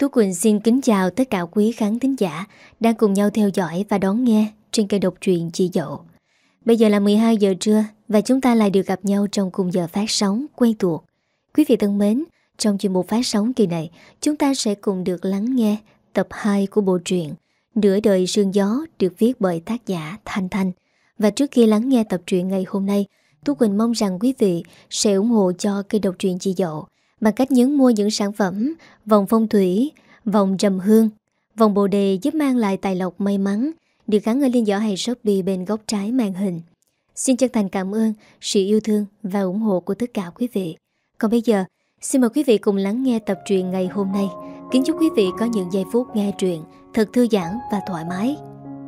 Tú Quỳnh xin kính chào tất cả quý khán thính giả đang cùng nhau theo dõi và đón nghe trên kênh độc truyện Chị Dậu. Bây giờ là 12 giờ trưa và chúng ta lại được gặp nhau trong khung giờ phát sóng quen thuộc. Quý vị thân mến, trong chuyên mục phát sóng kỳ này, chúng ta sẽ cùng được lắng nghe tập 2 của bộ truyện Nửa đời sương gió được viết bởi tác giả Thanh Thanh. Và trước khi lắng nghe tập truyện ngày hôm nay, Tú Quỳnh mong rằng quý vị sẽ ủng hộ cho kênh độc truyện Chị Dậu bằng cách nhấn mua những sản phẩm vòng phong thủy, vòng trầm hương, vòng bồ đề giúp mang lại tài lộc may mắn, được gắn ở link giỏ hay Shopee bên góc trái màn hình. Xin chân thành cảm ơn sự yêu thương và ủng hộ của tất cả quý vị. Còn bây giờ, xin mời quý vị cùng lắng nghe tập truyện ngày hôm nay. Kính chúc quý vị có những giây phút nghe truyện thật thư giãn và thoải mái.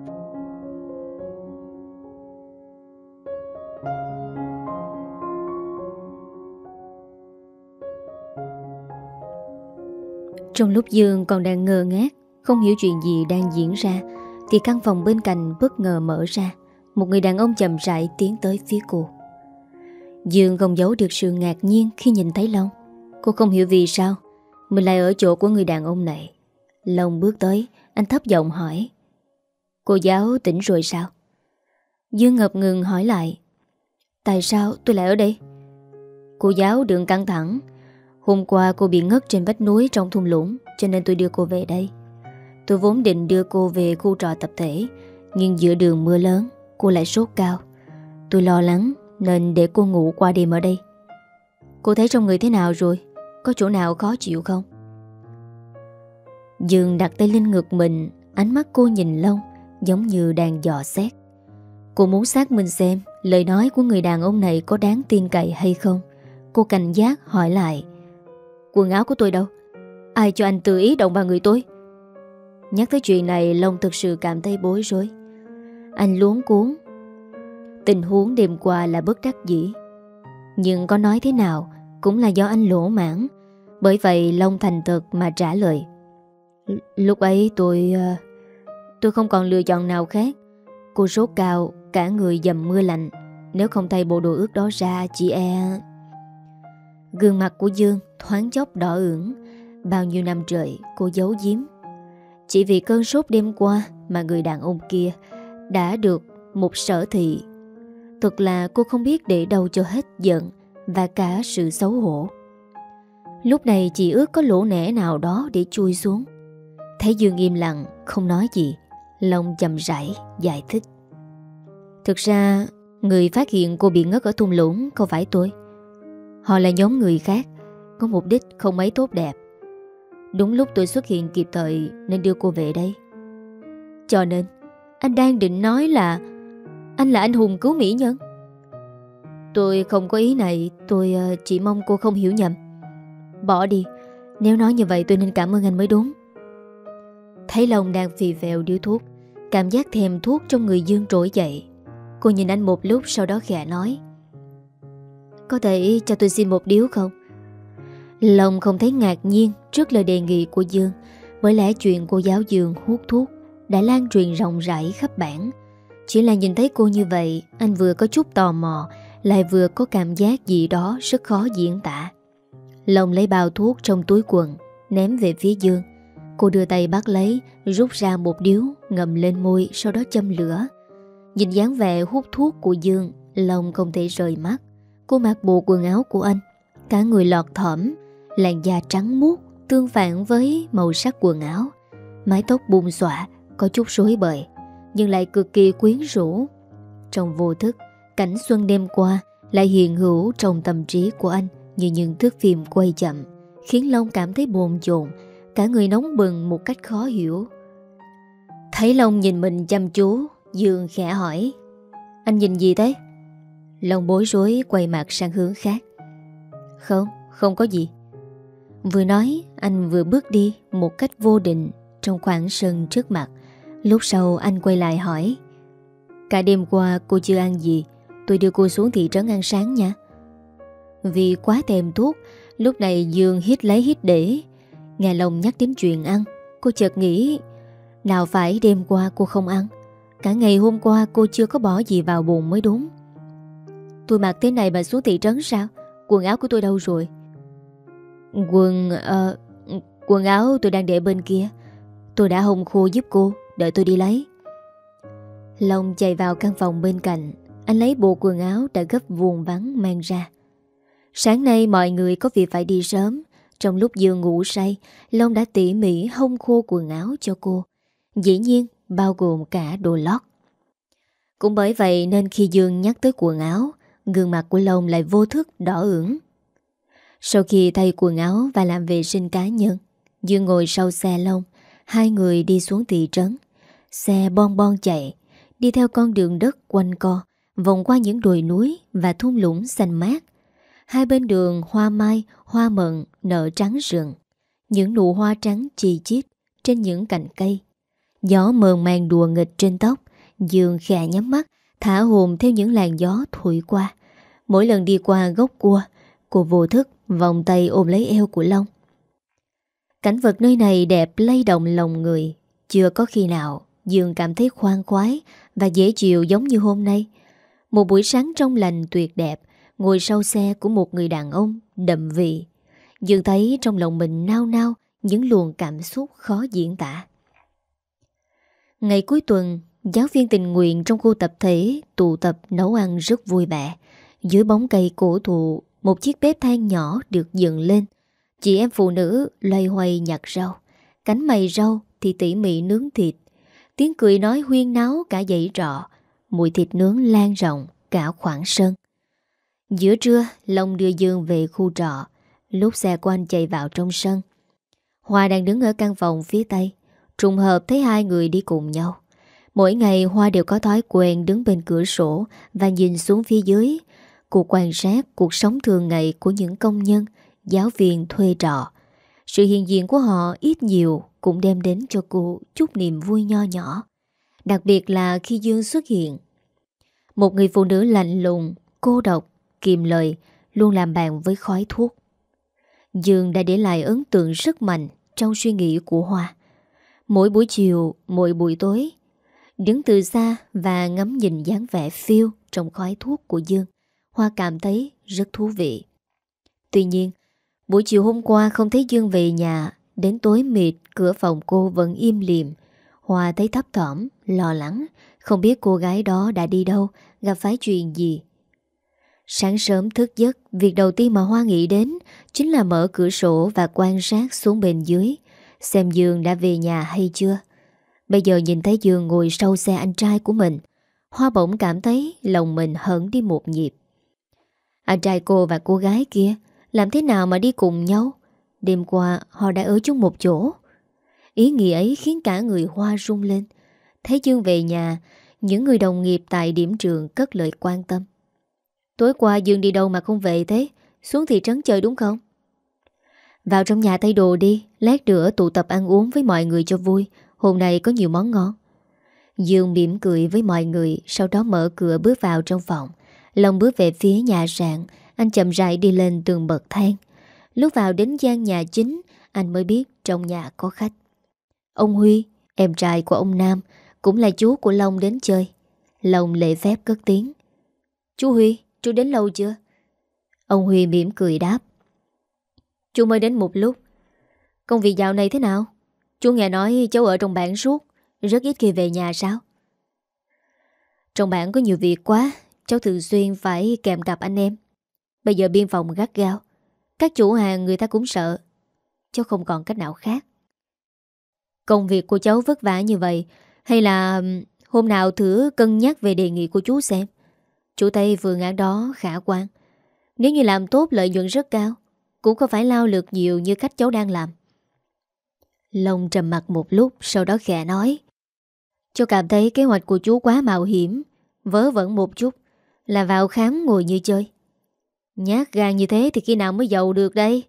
Trong lúc Dương còn đang ngơ ngác, không hiểu chuyện gì đang diễn ra, thì căn phòng bên cạnh bất ngờ mở ra. Một người đàn ông chậm rãi tiến tới phía cô. Dương không giấu được sự ngạc nhiên khi nhìn thấy Long. Cô không hiểu vì sao mình lại ở chỗ của người đàn ông này. Long bước tới, anh thấp giọng hỏi: "Cô giáo tỉnh rồi sao?" Dương ngập ngừng hỏi lại: "Tại sao tôi lại ở đây?" "Cô giáo đừng căng thẳng. Hôm qua cô bị ngất trên vách núi trong thung lũng, cho nên tôi đưa cô về đây. Tôi vốn định đưa cô về khu trọ tập thể, nhưng giữa đường mưa lớn, cô lại sốt cao. Tôi lo lắng nên để cô ngủ qua đêm ở đây. Cô thấy trong người thế nào rồi? Có chỗ nào khó chịu không?" Dương đặt tay lên ngực mình, ánh mắt cô nhìn Long giống như đang dò xét. Cô muốn xác minh xem lời nói của người đàn ông này có đáng tin cậy hay không. Cô cảnh giác hỏi lại: "Quần áo của tôi đâu? Ai cho anh tự ý động vào người tôi?" Nhắc tới chuyện này, Long thực sự cảm thấy bối rối. Anh luống cuống. Tình huống đêm qua là bất đắc dĩ, nhưng có nói thế nào cũng là do anh lỗ mãn. Bởi vậy Long thành thật mà trả lời: "Lúc ấy tôi không còn lựa chọn nào khác. Cô sốt cao, cả người dầm mưa lạnh. Nếu không thay bộ đồ ướt đó ra, chị e..." Gương mặt của Dương thoáng chốc đỏ ửng. Bao nhiêu năm trời cô giấu giếm. Chỉ vì cơn sốt đêm qua mà người đàn ông kia đã được một sở thị. Thật là cô không biết để đâu cho hết giận và cả sự xấu hổ. Lúc này chị ước có lỗ nẻ nào đó để chui xuống. Thấy Dương im lặng không nói gì, Long chậm rãi giải thích: "Thực ra người phát hiện cô bị ngất ở thung lũng không phải tôi. Họ là nhóm người khác, có mục đích không mấy tốt đẹp. Đúng lúc tôi xuất hiện kịp thời nên đưa cô về đây." "Cho nên anh đang định nói là anh là anh hùng cứu mỹ nhân?" "Tôi không có ý này. Tôi chỉ mong cô không hiểu nhầm." "Bỏ đi. Nếu nói như vậy tôi nên cảm ơn anh mới đúng." Thấy Long đang phì phèo điếu thuốc, cảm giác thèm thuốc trong người Dương trỗi dậy. Cô nhìn anh một lúc, sau đó khẽ nói: "Có thể cho tôi xin một điếu không?" Long không thấy ngạc nhiên trước lời đề nghị của Dương, bởi lẽ chuyện cô giáo Dương hút thuốc đã lan truyền rộng rãi khắp bản. Chỉ là nhìn thấy cô như vậy, anh vừa có chút tò mò, lại vừa có cảm giác gì đó rất khó diễn tả. Long lấy bao thuốc trong túi quần ném về phía Dương. Cô đưa tay bắt lấy, rút ra một điếu, ngậm lên môi, sau đó châm lửa. Nhìn dáng vẻ hút thuốc của Dương, Long không thể rời mắt. Cô mặc bộ quần áo của anh, cả người lọt thỏm, làn da trắng muốt tương phản với màu sắc quần áo. Mái tóc bung xõa, có chút rối bời, nhưng lại cực kỳ quyến rũ. Trong vô thức, cảnh xuân đêm qua lại hiện hữu trong tâm trí của anh như những thước phim quay chậm, khiến Long cảm thấy bồn chồn, cả người nóng bừng một cách khó hiểu. Thấy Long nhìn mình chăm chú, Dương khẽ hỏi: "Anh nhìn gì thế?" Long bối rối quay mặt sang hướng khác. Không có gì." Vừa nói, anh vừa bước đi một cách vô định trong khoảng sân trước mặt. Lúc sau anh quay lại hỏi: "Cả đêm qua cô chưa ăn gì, tôi đưa cô xuống thị trấn ăn sáng nha." Vì quá thèm thuốc, lúc này Dương hít lấy hít để. Nghe Long nhắc đến chuyện ăn, cô chợt nghĩ: nào phải đêm qua cô không ăn, cả ngày hôm qua cô chưa có bỏ gì vào bụng mới đúng. "Tôi mặc thế này mà xuống thị trấn sao? Quần áo của tôi đâu rồi?" Quần áo tôi đang để bên kia, tôi đã hong khô giúp cô, đợi tôi đi lấy. Long chạy vào căn phòng bên cạnh. Anh lấy bộ quần áo đã gấp vuông vắn mang ra. Sáng nay mọi người có việc phải đi sớm. Trong lúc Dương ngủ say, Long đã tỉ mỉ hong khô quần áo cho cô, dĩ nhiên bao gồm cả đồ lót. Cũng bởi vậy nên khi Dương nhắc tới quần áo, gương mặt của Long lại vô thức đỏ ửng. Sau khi thay quần áo và làm vệ sinh cá nhân, Dương ngồi sau xe Long. Hai người đi xuống thị trấn. Xe bon bon chạy, đi theo con đường đất quanh co, vòng qua những đồi núi và thung lũng xanh mát. Hai bên đường hoa mai, hoa mận nở trắng rừng. Những nụ hoa trắng chi chít trên những cành cây. Gió mờn màng đùa nghịch trên tóc. Dương khẽ nhắm mắt, thả hồn theo những làn gió thổi qua. Mỗi lần đi qua gốc cua, cô vô thức vòng tay ôm lấy eo của Long. Cảnh vật nơi này đẹp lay động lòng người. Chưa có khi nào Dương cảm thấy khoan khoái và dễ chịu giống như hôm nay. Một buổi sáng trong lành tuyệt đẹp, ngồi sau xe của một người đàn ông đậm vị. Dương thấy trong lòng mình nao nao những luồng cảm xúc khó diễn tả. Ngày cuối tuần, giáo viên tình nguyện trong khu tập thể tụ tập nấu ăn rất vui vẻ. Dưới bóng cây cổ thụ, một chiếc bếp than nhỏ được dựng lên. Chị em phụ nữ loay hoay nhặt rau. Cánh mày rau thì tỉ mỉ nướng thịt. Tiếng cười nói huyên náo cả dãy trọ. Mùi thịt nướng lan rộng cả khoảng sân. Giữa trưa, Long đưa Dương về khu trọ. Lúc xe của anh chạy vào trong sân, Hoa đang đứng ở căn phòng phía tây. Trùng hợp thấy hai người đi cùng nhau. Mỗi ngày Hoa đều có thói quen đứng bên cửa sổ và nhìn xuống phía dưới. Cô quan sát cuộc sống thường ngày của những công nhân, giáo viên thuê trọ. Sự hiện diện của họ ít nhiều cũng đem đến cho cô chút niềm vui nho nhỏ. Đặc biệt là khi Dương xuất hiện. Một người phụ nữ lạnh lùng, cô độc, kiệm lời, luôn làm bạn với khói thuốc. Dương đã để lại ấn tượng rất mạnh trong suy nghĩ của Hoa. Mỗi buổi chiều, mỗi buổi tối, đứng từ xa và ngắm nhìn dáng vẻ phiêu trong khói thuốc của Dương, Hoa cảm thấy rất thú vị. Tuy nhiên, buổi chiều hôm qua không thấy Dương về nhà. Đến tối mịt, cửa phòng cô vẫn im lìm. Hoa thấy thấp thỏm, lo lắng, không biết cô gái đó đã đi đâu, gặp phải chuyện gì. Sáng sớm thức giấc, việc đầu tiên mà Hoa nghĩ đến chính là mở cửa sổ và quan sát xuống bên dưới, xem Dương đã về nhà hay chưa. Bây giờ nhìn thấy Dương ngồi sau xe anh trai của mình, Hoa bỗng cảm thấy lòng mình hững đi một nhịp. Anh trai cô và cô gái kia làm thế nào mà đi cùng nhau? Đêm qua họ đã ở chung một chỗ. Ý nghĩ ấy khiến cả người Hoa rung lên. Thấy Dương về nhà, những người đồng nghiệp tại điểm trường cất lời quan tâm. Tối qua Dương đi đâu mà không về thế? Xuống thị trấn chơi đúng không? Vào trong nhà thay đồ đi, lát nữa tụ tập ăn uống với mọi người cho vui. Hôm nay có nhiều món ngon. Dương mỉm cười với mọi người, sau đó mở cửa bước vào trong phòng. Long bước về phía nhà sạn. Anh chậm rãi đi lên tường bậc thang. Lúc vào đến gian nhà chính, anh mới biết trong nhà có khách. Ông Huy, em trai của ông Nam, cũng là chú của Long đến chơi. Long lễ phép cất tiếng. Chú Huy, chú đến lâu chưa? Ông Huy mỉm cười đáp. Chú mới đến một lúc. Công việc dạo này thế nào? Chú nghe nói cháu ở trong bản suốt, rất ít khi về nhà sao? Trong bản có nhiều việc quá, cháu thường xuyên phải kèm cặp anh em. Bây giờ biên phòng gắt gao, các chủ hàng người ta cũng sợ. Cháu không còn cách nào khác. Công việc của cháu vất vả như vậy, hay là hôm nào thử cân nhắc về đề nghị của chú xem. Chú Tây phương án đó khả quan. Nếu như làm tốt lợi nhuận rất cao, cũng không phải lao lực nhiều như cách cháu đang làm. Long trầm mặt một lúc, sau đó khẽ nói. Cháu cảm thấy kế hoạch của chú quá mạo hiểm, vớ vẩn một chút, là vào khám ngồi như chơi. Nhát gan như thế thì khi nào mới giàu được đây?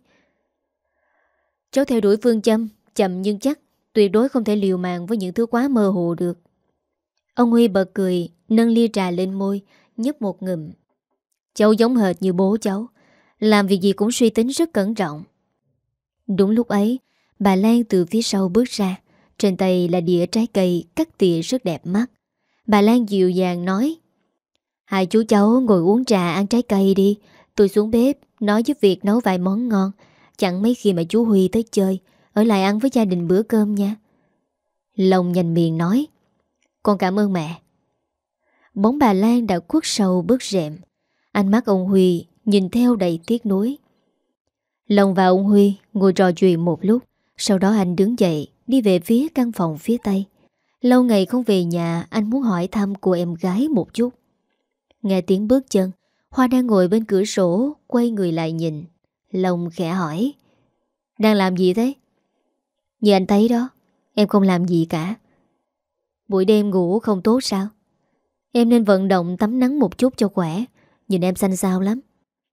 Cháu theo đuổi phương châm, chậm nhưng chắc, tuyệt đối không thể liều mạng với những thứ quá mơ hồ được. Ông Huy bật cười, nâng ly trà lên môi, nhấp một ngụm. Cháu giống hệt như bố cháu, làm việc gì cũng suy tính rất cẩn trọng. Đúng lúc ấy, bà Lan từ phía sau bước ra. Trên tay là đĩa trái cây cắt tỉa rất đẹp mắt. Bà Lan dịu dàng nói. Hai chú cháu ngồi uống trà ăn trái cây đi. Tôi xuống bếp nói giúp việc nấu vài món ngon. Chẳng mấy khi mà chú Huy tới chơi. ở lại ăn với gia đình bữa cơm nha. Long nhanh miệng nói: Con cảm ơn mẹ. Bóng bà Lan đã khuất sau bức rèm. Ánh mắt ông Huy nhìn theo đầy tiếc nuối. Long và ông Huy ngồi trò chuyện một lúc. Sau đó anh đứng dậy đi về phía căn phòng phía tây. Lâu ngày không về nhà, anh muốn hỏi thăm cô em gái một chút. Nghe tiếng bước chân, Hoa đang ngồi bên cửa sổ, quay người lại nhìn. Long khẽ hỏi: Đang làm gì thế? Như anh thấy đó, em không làm gì cả. Buổi đêm ngủ không tốt sao? Em nên vận động tắm nắng một chút cho khỏe. Nhìn em xanh xao lắm.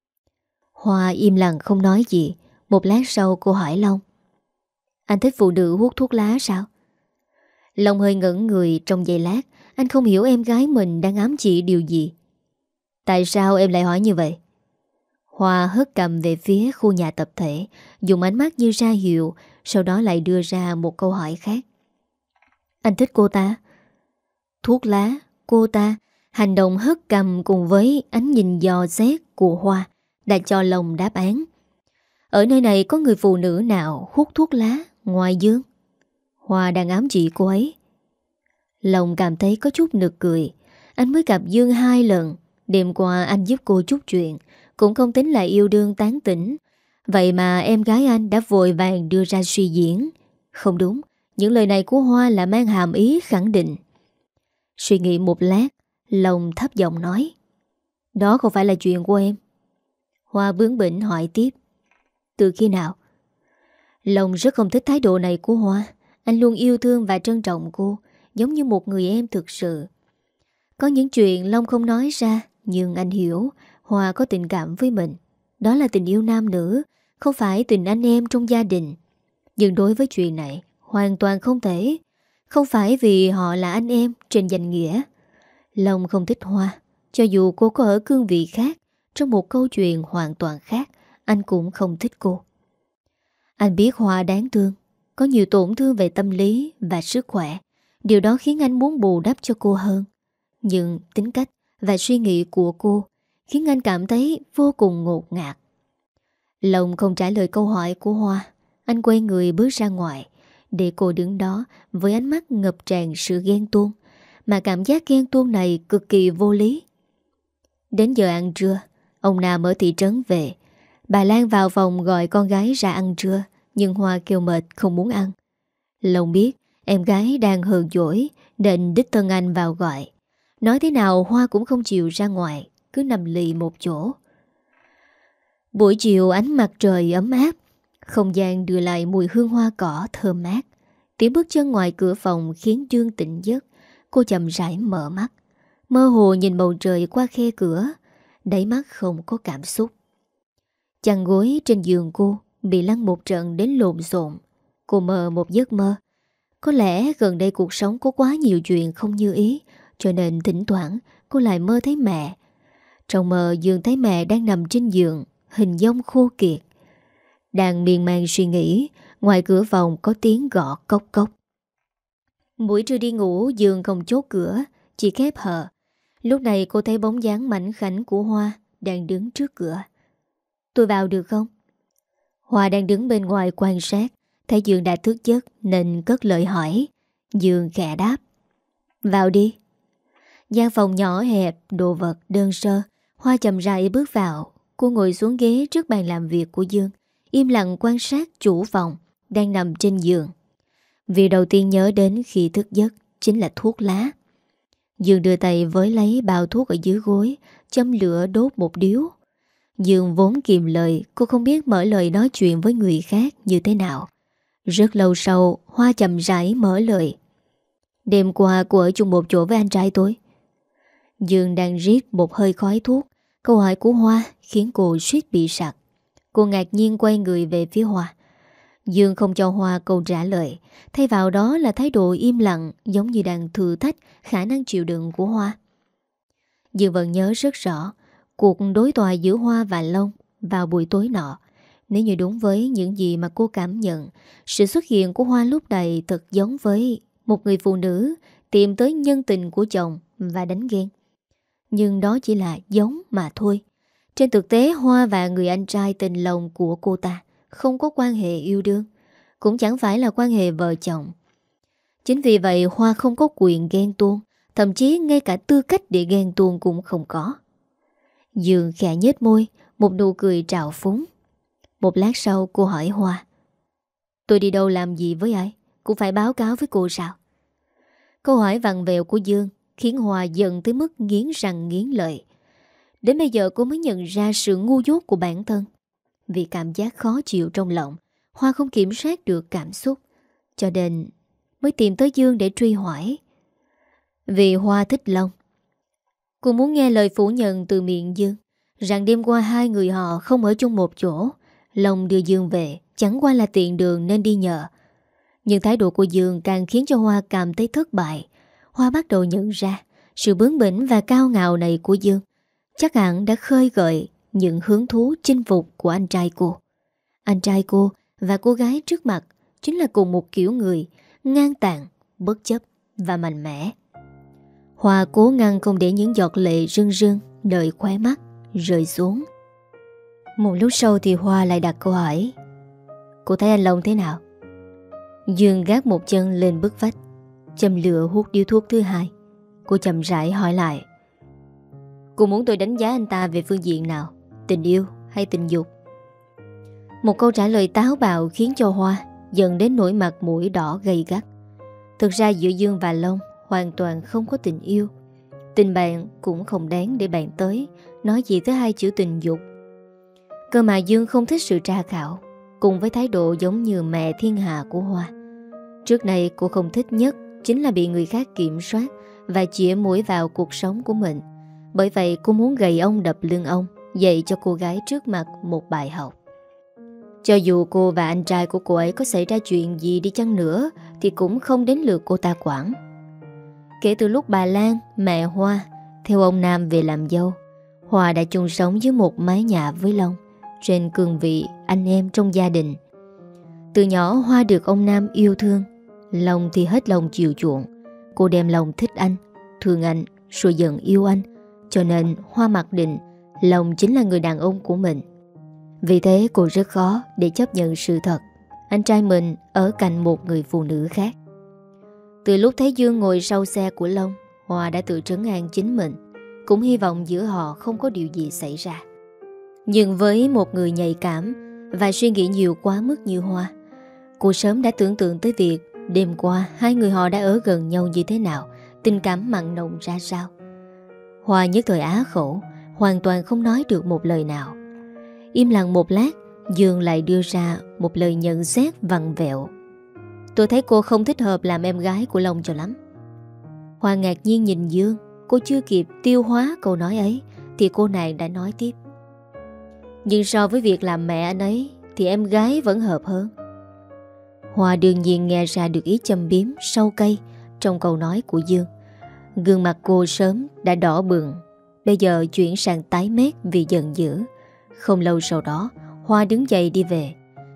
Hoa im lặng không nói gì. Một lát sau cô hỏi Long: Anh thích phụ nữ hút thuốc lá sao? Long hơi ngẩn người trong giây lát. Anh không hiểu em gái mình đang ám chỉ điều gì. Tại sao em lại hỏi như vậy? Hoa hất cầm về phía khu nhà tập thể, dùng ánh mắt như ra hiệu, sau đó lại đưa ra một câu hỏi khác. Anh thích cô ta? Thuốc lá, cô ta. Hành động hất cầm cùng với ánh nhìn dò xét của Hoa đã cho Long đáp án. Ở nơi này có người phụ nữ nào hút thuốc lá ngoài Dương? Hoa đang ám chỉ cô ấy. Long cảm thấy có chút nực cười. Anh mới gặp Dương 2 lần. Đêm qua anh giúp cô chút chuyện, cũng không tính là yêu đương tán tỉnh. Vậy mà em gái anh đã vội vàng đưa ra suy diễn. Không đúng, những lời này của Hoa là mang hàm ý khẳng định. Suy nghĩ một lát, Long thấp giọng nói: Đó không phải là chuyện của em. Hoa bướng bỉnh hỏi tiếp: Từ khi nào? Long rất không thích thái độ này của Hoa. Anh luôn yêu thương và trân trọng cô, giống như một người em thực sự. Có những chuyện Long không nói ra, nhưng anh hiểu Hoa có tình cảm với mình. Đó là tình yêu nam nữ, không phải tình anh em trong gia đình. Nhưng đối với chuyện này hoàn toàn không thể. Không phải vì họ là anh em trên danh nghĩa. Long không thích Hoa. Cho dù cô có ở cương vị khác, trong một câu chuyện hoàn toàn khác, anh cũng không thích cô. Anh biết Hoa đáng thương, có nhiều tổn thương về tâm lý và sức khỏe. Điều đó khiến anh muốn bù đắp cho cô hơn. Nhưng tính cách và suy nghĩ của cô khiến anh cảm thấy vô cùng ngột ngạt. Long không trả lời câu hỏi của Hoa. Anh quay người bước ra ngoài, để cô đứng đó với ánh mắt ngập tràn sự ghen tuông. Mà cảm giác ghen tuông này cực kỳ vô lý. Đến giờ ăn trưa, ông Nam ở thị trấn về. Bà Lan vào phòng gọi con gái ra ăn trưa, nhưng Hoa kêu mệt không muốn ăn. Long biết em gái đang hờn dỗi nên đích thân anh vào gọi. Nói thế nào Hoa cũng không chịu ra ngoài, cứ nằm lì một chỗ. Buổi chiều ánh mặt trời ấm áp, không gian đưa lại mùi hương hoa cỏ thơm mát. Tiếng bước chân ngoài cửa phòng khiến Dương tỉnh giấc. Cô chậm rãi mở mắt, mơ hồ nhìn bầu trời qua khe cửa, đáy mắt không có cảm xúc. Chăn gối trên giường cô bị lăn một trận đến lộn xộn. Cô mơ một giấc mơ. Có lẽ gần đây cuộc sống có quá nhiều chuyện không như ý, cho nên thỉnh thoảng cô lại mơ thấy mẹ. Trong mơ Dương thấy mẹ đang nằm trên giường, hình dong khô kiệt. Đang miên man suy nghĩ, ngoài cửa phòng có tiếng gõ cốc cốc. Buổi trưa đi ngủ Dương không chốt cửa, chỉ khép hờ. Lúc này cô thấy bóng dáng mảnh khảnh của Hoa đang đứng trước cửa. Tôi vào được không? Hoa đang đứng bên ngoài quan sát, thấy Dương đã thức giấc nên cất lời hỏi. Dương khẽ đáp: Vào đi. Gian phòng nhỏ hẹp, đồ vật đơn sơ. Hoa chậm rãi bước vào. Cô ngồi xuống ghế trước bàn làm việc của Dương, im lặng quan sát chủ phòng đang nằm trên giường. Việc đầu tiên nhớ đến khi thức giấc chính là thuốc lá. Dương đưa tay với lấy bao thuốc ở dưới gối, châm lửa đốt một điếu. Dương vốn kiệm lời, cô không biết mở lời nói chuyện với người khác như thế nào. Rất lâu sau, Hoa chậm rãi mở lời: Đêm qua cô ở chung một chỗ với anh trai tôi. Dương đang rít một hơi khói thuốc. Câu hỏi của Hoa khiến cô suýt bị sặc. Cô ngạc nhiên quay người về phía Hoa. Dương không cho Hoa câu trả lời, thay vào đó là thái độ im lặng, giống như đang thử thách khả năng chịu đựng của Hoa. Dương vẫn nhớ rất rõ cuộc đối thoại giữa Hoa và Long vào buổi tối nọ. Nếu như đúng với những gì mà cô cảm nhận, sự xuất hiện của Hoa lúc này thật giống với một người phụ nữ tìm tới nhân tình của chồng và đánh ghen. Nhưng đó chỉ là giống mà thôi. Trên thực tế Hoa và người anh trai tên Long của cô ta không có quan hệ yêu đương. cũng chẳng phải là quan hệ vợ chồng. Chính vì vậy Hoa không có quyền ghen tuông, thậm chí ngay cả tư cách để ghen tuông cũng không có. Dương khẽ nhếch môi, một nụ cười trào phúng. Một lát sau cô hỏi Hoa: tôi đi đâu làm gì với ai, cũng phải báo cáo với cô sao? Câu hỏi vặn vẹo của Dương khiến Hoa giận tới mức nghiến răng nghiến lợi. Đến bây giờ cô mới nhận ra sự ngu dốt của bản thân. Vì cảm giác khó chịu trong lòng, Hoa không kiểm soát được cảm xúc, cho nên mới tìm tới Dương để truy hỏi. Vì Hoa thích Long. Cô muốn nghe lời phủ nhận từ miệng Dương rằng đêm qua hai người họ không ở chung một chỗ. Long đưa Dương về chẳng qua là tiện đường nên đi nhờ. Nhưng thái độ của Dương càng khiến cho Hoa cảm thấy thất bại. Hoa bắt đầu nhận ra sự bướng bỉnh và cao ngạo này của Dương chắc hẳn đã khơi gợi những hứng thú chinh phục của anh trai cô. Anh trai cô và cô gái trước mặt chính là cùng một kiểu người, ngang tàn, bất chấp và mạnh mẽ. Hoa cố ngăn không để những giọt lệ rưng rưng nơi khóe mắt rơi xuống. Một lúc sau thì Hoa lại đặt câu hỏi: cô thấy anh Long thế nào? Dương gác một chân lên bức vách, châm lửa hút điếu thuốc thứ hai. Cô chậm rãi hỏi lại: cô muốn tôi đánh giá anh ta về phương diện nào? Tình yêu hay tình dục? Một câu trả lời táo bạo khiến cho Hoa dần đến nỗi mặt mũi đỏ gay gắt. Thực ra giữa Dương và Long hoàn toàn không có tình yêu. Tình bạn cũng không đáng để bạn tới nói gì tới hai chữ tình dục. Cơ mà Dương không thích sự tra khảo, cùng với thái độ giống như mẹ thiên hạ của Hoa. Trước này cô không thích nhất chính là bị người khác kiểm soát và chĩa mũi vào cuộc sống của mình. Bởi vậy cô muốn gầy ông đập lưng ông, dạy cho cô gái trước mặt một bài học. Cho dù cô và anh trai của cô ấy có xảy ra chuyện gì đi chăng nữa thì cũng không đến lượt cô ta quản. Kể từ lúc bà Lan, mẹ Hoa theo ông Nam về làm dâu, Hoa đã chung sống dưới một mái nhà với Long, trên cương vị anh em trong gia đình. Từ nhỏ Hoa được ông Nam yêu thương, Long thì hết lòng chiều chuộng. Cô đem lòng thích anh, thương anh, rồi dần yêu anh. Cho nên Hoa mặc định Long chính là người đàn ông của mình. Vì thế cô rất khó để chấp nhận sự thật anh trai mình ở cạnh một người phụ nữ khác. Từ lúc thấy Dương ngồi sau xe của Long, Hoa đã tự trấn an chính mình, cũng hy vọng giữa họ không có điều gì xảy ra. Nhưng với một người nhạy cảm và suy nghĩ nhiều quá mức như Hoa, cô sớm đã tưởng tượng tới việc đêm qua hai người họ đã ở gần nhau như thế nào, tình cảm mặn nồng ra sao. Hoa nhất thời á khẩu, hoàn toàn không nói được một lời nào. Im lặng một lát, Dương lại đưa ra một lời nhận xét vặn vẹo: tôi thấy cô không thích hợp làm em gái của Long cho lắm. Hoa ngạc nhiên nhìn Dương. Cô chưa kịp tiêu hóa câu nói ấy thì cô nàng đã nói tiếp: nhưng so với việc làm mẹ anh ấy thì em gái vẫn hợp hơn. Hoa đương nhiên nghe ra được ý châm biếm sâu cay trong câu nói của Dương. Gương mặt cô sớm đã đỏ bừng, bây giờ chuyển sang tái mét vì giận dữ. Không lâu sau đó Hoa đứng dậy đi về.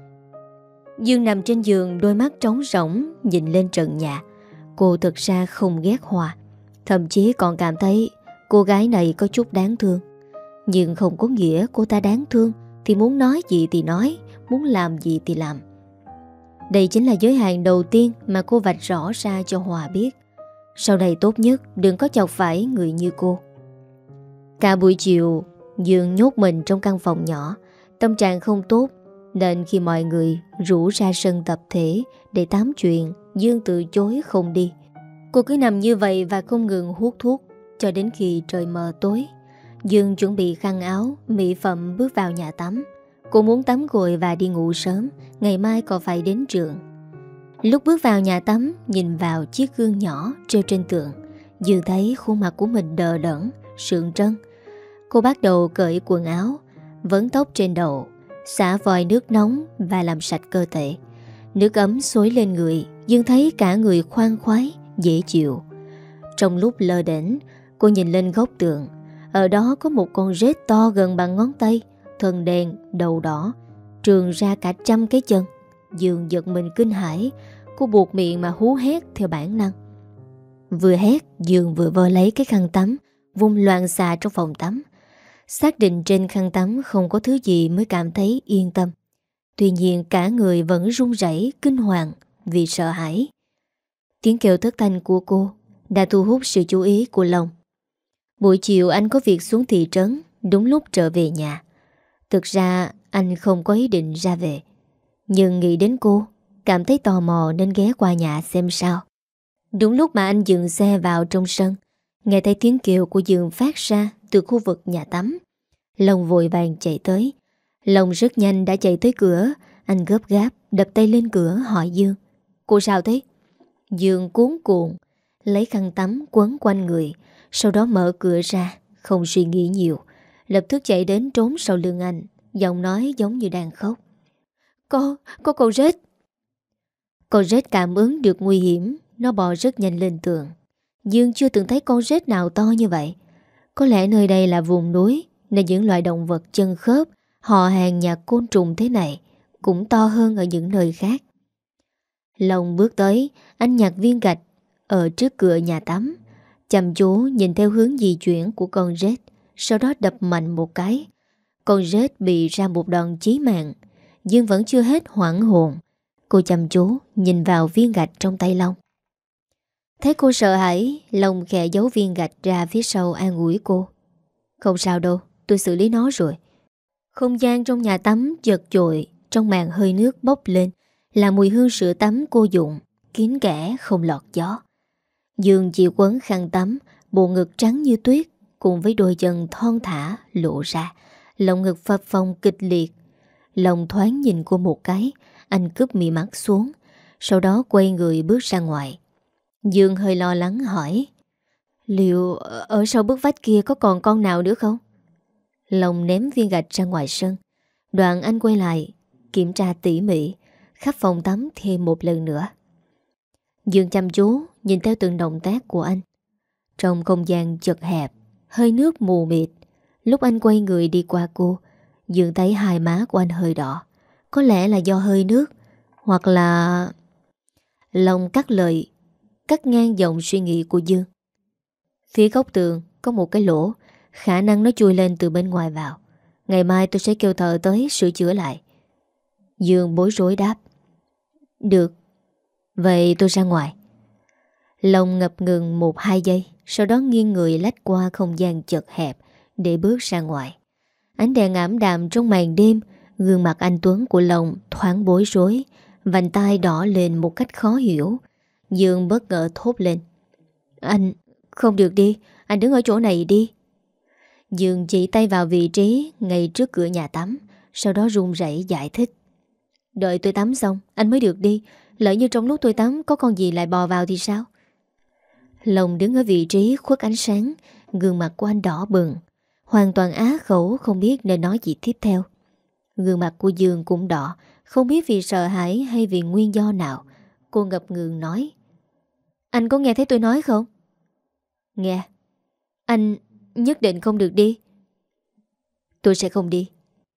Dương nằm trên giường, đôi mắt trống rỗng nhìn lên trần nhà. Cô thực ra không ghét Hoa, thậm chí còn cảm thấy cô gái này có chút đáng thương. Nhưng không có nghĩa cô ta đáng thương thì muốn nói gì thì nói, muốn làm gì thì làm. Đây chính là giới hạn đầu tiên mà cô vạch rõ ra cho Hoa biết. Sau này tốt nhất đừng có chọc phải người như cô. Cả buổi chiều Dương nhốt mình trong căn phòng nhỏ. Tâm trạng không tốt, nên khi mọi người rủ ra sân tập thể để tám chuyện, Dương từ chối không đi. Cô cứ nằm như vậy và không ngừng hút thuốc cho đến khi trời mờ tối. Dương chuẩn bị khăn áo, mỹ phẩm bước vào nhà tắm. Cô muốn tắm gội và đi ngủ sớm, ngày mai còn phải đến trường. Lúc bước vào nhà tắm, nhìn vào chiếc gương nhỏ treo trên tường, Dương thấy khuôn mặt của mình đờ đẫn, sượng trân. Cô bắt đầu cởi quần áo, vấn tóc trên đầu, xả vòi nước nóng và làm sạch cơ thể. Nước ấm xối lên người, Dương thấy cả người khoan khoái, dễ chịu. Trong lúc lơ đễnh, cô nhìn lên góc tường. Ở đó có một con rết to gần bằng ngón tay, thân đen, đầu đỏ, trườn ra cả 100 cái chân. Dương giật mình kinh hãi. Cô buộc miệng mà hú hét theo bản năng. Vừa hét, Dương vừa vơ lấy cái khăn tắm, vung loạn xạ trong phòng tắm. Xác định trên khăn tắm không có thứ gì mới cảm thấy yên tâm. Tuy nhiên cả người vẫn run rẩy kinh hoàng vì sợ hãi. Tiếng kêu thất thanh của cô đã thu hút sự chú ý của Long. Buổi chiều anh có việc xuống thị trấn, đúng lúc trở về nhà. Thực ra anh không có ý định ra về, nhưng nghĩ đến cô, cảm thấy tò mò nên ghé qua nhà xem sao. Đúng lúc mà anh dừng xe vào trong sân, nghe thấy tiếng kêu của Dương phát ra từ khu vực nhà tắm. Long vội vàng chạy tới. Long rất nhanh đã chạy tới cửa. Anh gấp gáp đập tay lên cửa hỏi Dương: "Cô sao thế?" Dương cuống cuồng lấy khăn tắm quấn quanh người, sau đó mở cửa ra, không suy nghĩ nhiều, lập tức chạy đến trốn sau lưng anh, giọng nói giống như đang khóc: Có con rết." Con rết cảm ứng được nguy hiểm, nó bò rất nhanh lên tường. Dương chưa từng thấy con rết nào to như vậy. Có lẽ nơi đây là vùng núi, nên những loài động vật chân khớp, họ hàng nhà côn trùng thế này cũng to hơn ở những nơi khác. Long bước tới, anh nhặt viên gạch ở trước cửa nhà tắm, chăm chú nhìn theo hướng di chuyển của con rết, sau đó đập mạnh một cái. Con rết bị ra một đòn chí mạng. Dương vẫn chưa hết hoảng hồn. Cô chăm chú nhìn vào viên gạch trong tay Long. Thấy cô sợ hãi, Long khẽ giấu viên gạch ra phía sau an ủi cô: "Không sao đâu, tôi xử lý nó rồi." Không gian trong nhà tắm chật chội trong màn hơi nước bốc lên, là mùi hương sữa tắm cô dụng, kín kẽ không lọt gió. Dương chỉ quấn khăn tắm, bộ ngực trắng như tuyết cùng với đôi chân thon thả lộ ra, lồng ngực phập phồng kịch liệt. Lòng thoáng nhìn cô một cái, anh cúp mí mắt xuống, sau đó quay người bước ra ngoài. Dương hơi lo lắng hỏi: "Liệu ở sau bức vách kia có còn con nào nữa không?" Long ném viên gạch ra ngoài sân. Đoạn anh quay lại, kiểm tra tỉ mỉ khắp phòng tắm thêm một lần nữa. Dương chăm chú nhìn theo từng động tác của anh. Trong không gian chật hẹp, hơi nước mù mịt, lúc anh quay người đi qua cô, Dương thấy hai má của anh hơi đỏ. Có lẽ là do hơi nước, hoặc là... Long cắt lời, cắt ngang dòng suy nghĩ của Dương. Phía góc tường có một cái lỗ, khả năng nó chui lên từ bên ngoài vào. Ngày mai tôi sẽ kêu thợ tới sửa chữa lại. Dương bối rối đáp: "Được, vậy tôi ra ngoài." Long ngập ngừng 1-2 giây, sau đó nghiêng người lách qua không gian chật hẹp để bước ra ngoài. Ánh đèn ảm đạm trong màn đêm, gương mặt anh tuấn của Long thoáng bối rối, vành tai đỏ lên một cách khó hiểu. Dương bất ngờ thốt lên: "Anh, không được đi, anh đứng ở chỗ này đi." Dương chỉ tay vào vị trí ngay trước cửa nhà tắm, sau đó run rẩy giải thích: "Đợi tôi tắm xong anh mới được đi. Lỡ như trong lúc tôi tắm có con gì lại bò vào thì sao?" Long đứng ở vị trí khuất ánh sáng, gương mặt của anh đỏ bừng, hoàn toàn á khẩu không biết nên nói gì tiếp theo. Gương mặt của Dương cũng đỏ, không biết vì sợ hãi hay vì nguyên do nào. Cô ngập ngừng nói: "Anh có nghe thấy tôi nói không?" "Nghe." "Anh nhất định không được đi." "Tôi sẽ không đi."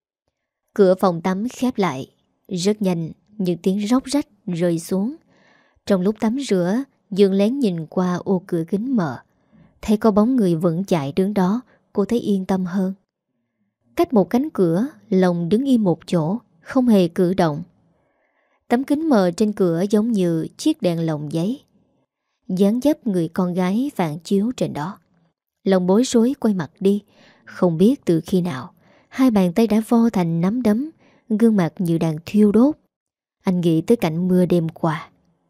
Cửa phòng tắm khép lại. Rất nhanh, những tiếng róc rách rơi xuống. Trong lúc tắm rửa, Dương lén nhìn qua ô cửa kính mở, thấy có bóng người vẫn chạy đứng đó. Cô thấy yên tâm hơn. Cách một cánh cửa, Long đứng im một chỗ, không hề cử động. Tấm kính mờ trên cửa giống như chiếc đèn lồng giấy, dáng dấp người con gái phản chiếu trên đó. Long bối rối quay mặt đi. Không biết từ khi nào, hai bàn tay đã vo thành nắm đấm, gương mặt như đang thiêu đốt. Anh nghĩ tới cảnh mưa đêm qua.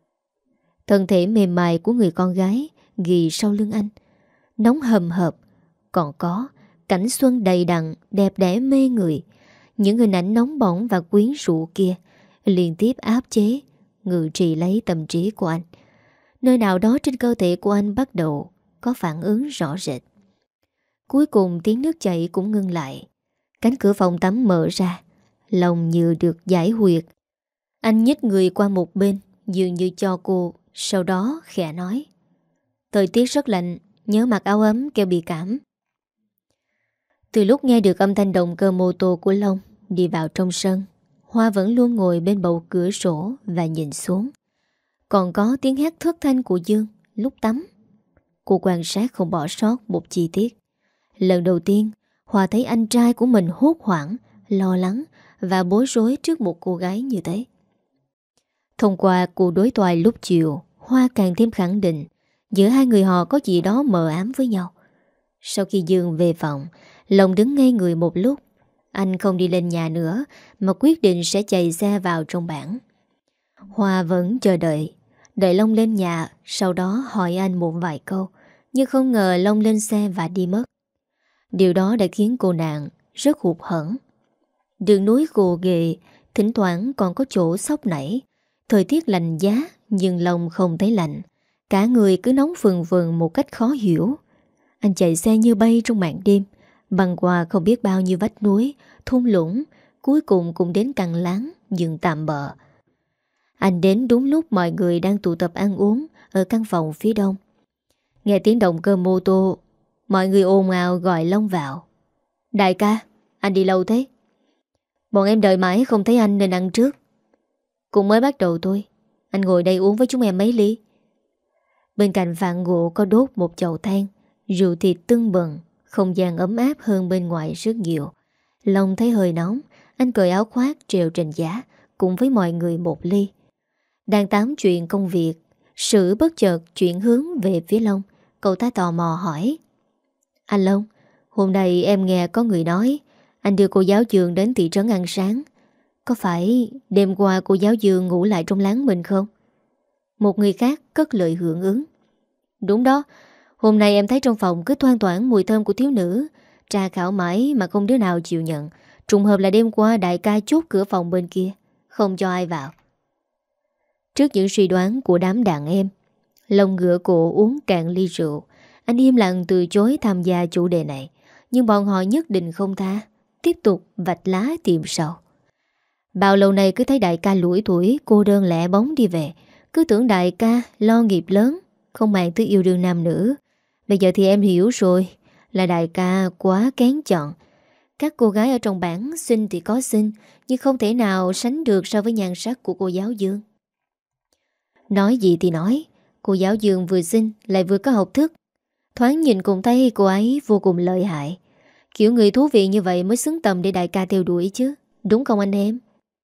Thân thể mềm mại của người con gái ghi sau lưng anh, nóng hầm hập. Còn có cảnh xuân đầy đặn, đẹp đẽ mê người. Những hình ảnh nóng bỏng và quyến rũ kia liên tiếp áp chế, ngự trị lấy tâm trí của anh. Nơi nào đó trên cơ thể của anh bắt đầu có phản ứng rõ rệt. Cuối cùng tiếng nước chảy cũng ngưng lại. Cánh cửa phòng tắm mở ra, lòng như được giải huyệt. Anh nhích người qua một bên, dường như cho cô, sau đó khẽ nói: "Thời tiết rất lạnh, nhớ mặc áo ấm kẻo bị cảm." Từ lúc nghe được âm thanh động cơ mô tô của Long đi vào trong sân, Hoa vẫn luôn ngồi bên bầu cửa sổ và nhìn xuống. Còn có tiếng hét thất thanh của Dương lúc tắm. Cô quan sát không bỏ sót một chi tiết. Lần đầu tiên Hoa thấy anh trai của mình hốt hoảng, lo lắng và bối rối trước một cô gái như thế. Thông qua cuộc đối thoại lúc chiều, Hoa càng thêm khẳng định giữa hai người họ có gì đó mờ ám với nhau. Sau khi Dương về phòng, Long đứng ngây người một lúc. Anh không đi lên nhà nữa mà quyết định sẽ chạy xe vào trong bản. Hoa vẫn chờ đợi. Đợi Long lên nhà, sau đó hỏi anh một vài câu. Nhưng không ngờ Long lên xe và đi mất. Điều đó đã khiến cô nàng rất hụt hẫng. Đường núi gồ ghề, thỉnh thoảng còn có chỗ xóc nảy. Thời tiết lạnh giá nhưng Long không thấy lạnh. Cả người cứ nóng phừng phừng một cách khó hiểu. Anh chạy xe như bay trong màn đêm, băng qua không biết bao nhiêu vách núi, thung lũng, cuối cùng cũng đến căn láng dừng tạm bợ. Anh đến đúng lúc mọi người đang tụ tập ăn uống ở căn phòng phía đông. Nghe tiếng động cơ mô tô, mọi người ồn ào gọi Long vào. Đại ca, anh đi lâu thế? Bọn em đợi mãi không thấy anh nên ăn trước. Cũng mới bắt đầu thôi, anh ngồi đây uống với chúng em mấy ly. Bên cạnh vạn gỗ có đốt một chậu than, rượu thịt tưng bừng, không gian ấm áp hơn bên ngoài rất nhiều. Long thấy hơi nóng, anh cởi áo khoác treo trên giá, cùng với mọi người một ly. Đang tám chuyện công việc, Sử bất chợt chuyển hướng về phía Long. Cậu ta tò mò hỏi: Anh Long, hôm nay em nghe có người nói anh đưa cô giáo Dương đến thị trấn ăn sáng. Có phải đêm qua cô giáo Dương ngủ lại trong láng mình không? Một người khác cất lời hưởng ứng: Đúng đó, hôm nay em thấy trong phòng cứ thoang thoảng mùi thơm của thiếu nữ. Tra khảo mãi mà không đứa nào chịu nhận. Trùng hợp là đêm qua đại ca chốt cửa phòng bên kia, không cho ai vào. Trước những suy đoán của đám đàn em, Long ngửa cổ uống cạn ly rượu. Anh im lặng từ chối tham gia chủ đề này, nhưng bọn họ nhất định không tha, tiếp tục vạch lá tìm sâu. Bao lâu nay cứ thấy đại ca lủi thủi, cô đơn lẻ bóng đi về, cứ tưởng đại ca lo nghiệp lớn, không màng tới yêu đương nam nữ. Bây giờ thì em hiểu rồi, là đại ca quá kén chọn. Các cô gái ở trong bản xinh thì có xinh, nhưng không thể nào sánh được so với nhan sắc của cô giáo Dương. Nói gì thì nói, cô giáo Dương vừa xinh lại vừa có học thức. Thoáng nhìn cũng thấy cô ấy vô cùng lợi hại. Kiểu người thú vị như vậy mới xứng tầm để đại ca theo đuổi chứ, đúng không anh em?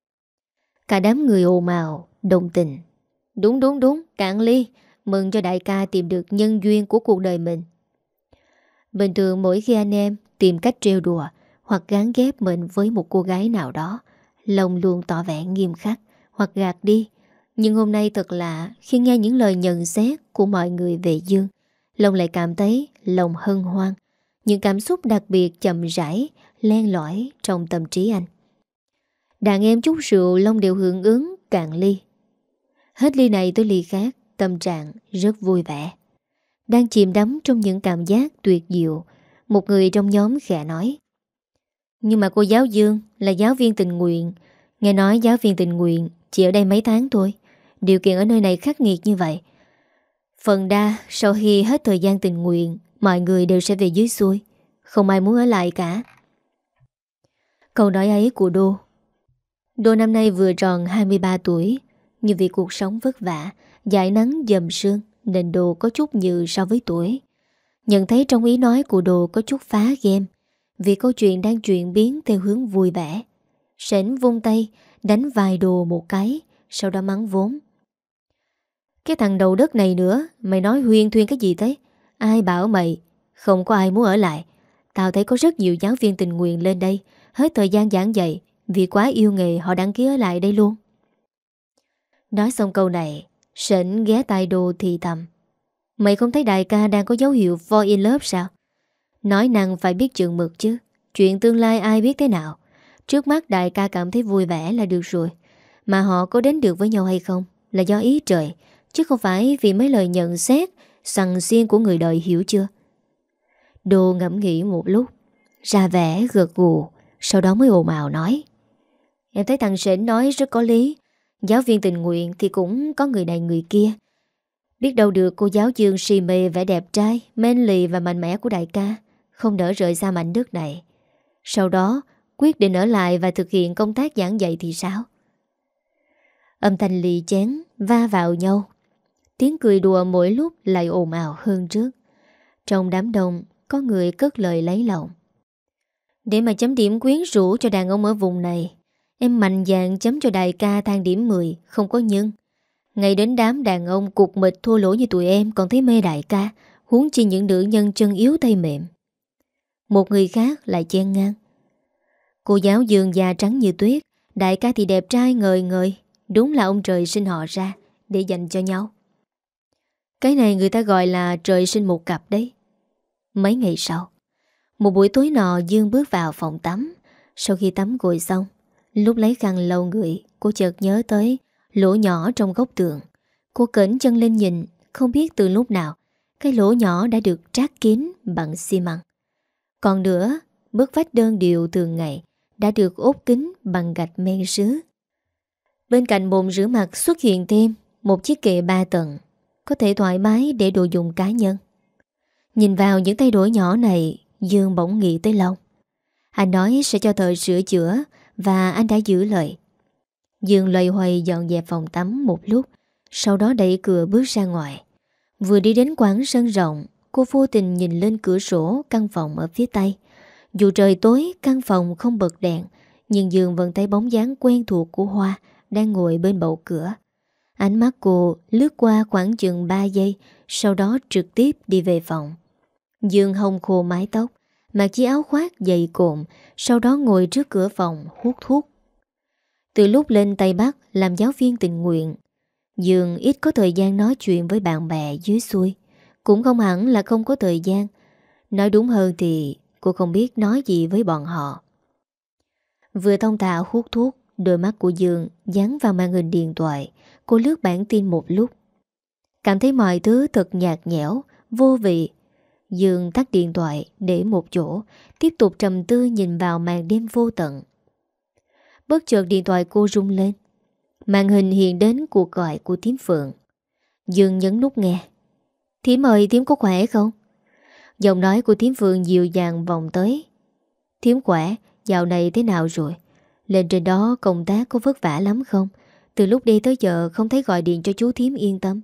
Cả đám người ồn ào, đồng tình. Đúng đúng đúng, cạn ly. Mừng cho đại ca tìm được nhân duyên của cuộc đời mình. Bình thường mỗi khi anh em tìm cách trêu đùa hoặc gán ghép mình với một cô gái nào đó, Long luôn tỏ vẻ nghiêm khắc hoặc gạt đi. Nhưng hôm nay thật lạ, khi nghe những lời nhận xét của mọi người về Dương, Long lại cảm thấy lòng hân hoan. Những cảm xúc đặc biệt chậm rãi len lỏi trong tâm trí anh. Đàn em chút rượu, Long đều hưởng ứng cạn ly. Hết ly này tới ly khác, tâm trạng rất vui vẻ. Đang chìm đắm trong những cảm giác tuyệt diệu, một người trong nhóm khẽ nói: Nhưng mà cô giáo Dương là giáo viên tình nguyện. Nghe nói giáo viên tình nguyện chỉ ở đây mấy tháng thôi. Điều kiện ở nơi này khắc nghiệt như vậy. Phần đa sau khi hết thời gian tình nguyện, mọi người đều sẽ về dưới xuôi, không ai muốn ở lại cả. Câu nói ấy của Đô. Đô năm nay vừa tròn 23 tuổi, nhưng vì cuộc sống vất vả, dãi nắng dầm sương nên Đô có chút nhừ so với tuổi. Nhận thấy trong ý nói của Đô có chút phá game, vì câu chuyện đang chuyển biến theo hướng vui vẻ. Sển vung tay đánh vai Đô một cái, sau đó mắng vốn: Cái thằng đầu đất này nữa, mày nói huyên thuyên cái gì thế? Ai bảo mày không có ai muốn ở lại? Tao thấy có rất nhiều giáo viên tình nguyện lên đây, hết thời gian giảng dạy, vì quá yêu nghề họ đăng ký ở lại đây luôn. Nói xong câu này, Sển ghé tai Đô thì thầm: Mày không thấy đại ca đang có dấu hiệu fall in love sao? Nói năng phải biết chừng mực chứ. Chuyện tương lai ai biết thế nào. Trước mắt đại ca cảm thấy vui vẻ là được rồi. Mà họ có đến được với nhau hay không là do ý trời, chứ không phải vì mấy lời nhận xét sằng xiên của người đời, hiểu chưa? Đô ngẫm nghĩ một lúc, ra vẻ gật gù, sau đó mới ồn ào nói: Em thấy thằng Sển nói rất có lý. Giáo viên tình nguyện thì cũng có người này người kia. Biết đâu được cô giáo Dương si mê vẻ đẹp trai, manly và mạnh mẽ của đại ca, không nỡ rời xa mảnh đất này. Sau đó quyết định ở lại và thực hiện công tác giảng dạy thì sao? Âm thanh ly chén va vào nhau, tiếng cười đùa mỗi lúc lại ồn ào hơn trước. Trong đám đông có người cất lời lấy lòng: Để mà chấm điểm quyến rũ cho đàn ông ở vùng này, Em mạnh dạn chấm cho đại ca thang điểm 10, không có nhân. Ngay đến đám đàn ông cục mịch thua lỗ như tụi em còn thấy mê đại ca, huống chi những nữ nhân chân yếu tay mềm. Một người khác lại chen ngang. Cô giáo Dương da trắng như tuyết, đại ca thì đẹp trai ngời ngời. Đúng là ông trời sinh họ ra để dành cho nhau. Cái này người ta gọi là trời sinh một cặp đấy. Mấy ngày sau, một buổi tối nọ, Dương bước vào phòng tắm. Sau khi tắm gội xong, lúc lấy khăn lau người, cô chợt nhớ tới lỗ nhỏ trong góc tường. Cô cẩn chân lên nhìn, không biết từ lúc nào cái lỗ nhỏ đã được trát kín bằng xi măng. Còn nữa, bức vách đơn điệu thường ngày đã được ốp kín bằng gạch men sứ. Bên cạnh bồn rửa mặt xuất hiện thêm một chiếc kệ 3 tầng, có thể thoải mái để đồ dùng cá nhân. Nhìn vào những thay đổi nhỏ này, Dương bỗng nghĩ tới Long. Anh nói sẽ cho thợ sửa chữa và anh đã giữ lời. Dương loay hoay dọn dẹp phòng tắm một lúc, sau đó đẩy cửa bước ra ngoài. Vừa đi đến quán sân rộng, cô vô tình nhìn lên cửa sổ căn phòng ở phía tây. Dù trời tối, căn phòng không bật đèn, nhưng Dương vẫn thấy bóng dáng quen thuộc của Hoa đang ngồi bên bậu cửa. Ánh mắt cô lướt qua khoảng chừng 3 giây, sau đó trực tiếp đi về phòng. Dương hông khô mái tóc, mặc chiếc áo khoác dày cộm, sau đó ngồi trước cửa phòng hút thuốc. Từ lúc lên Tây Bắc làm giáo viên tình nguyện, Dương ít có thời gian nói chuyện với bạn bè dưới xuôi. Cũng không hẳn là không có thời gian, nói đúng hơn thì cô không biết nói gì với bọn họ. Vừa thông thả hút thuốc, đôi mắt của Dương dán vào màn hình điện thoại. Cô lướt bản tin một lúc, cảm thấy mọi thứ thật nhạt nhẽo, vô vị. Dương tắt điện thoại để một chỗ, tiếp tục trầm tư nhìn vào màn đêm vô tận. Bất chợt điện thoại cô rung lên. Màn hình hiện đến cuộc gọi của thím Phượng. Dương nhấn nút nghe. Thím ơi, thím có khỏe không? Giọng nói của thím Phượng dịu dàng vòng tới. Thím khỏe, dạo này thế nào rồi? Lên trên đó công tác có vất vả lắm không? Từ lúc đi tới giờ không thấy gọi điện cho chú thím yên tâm.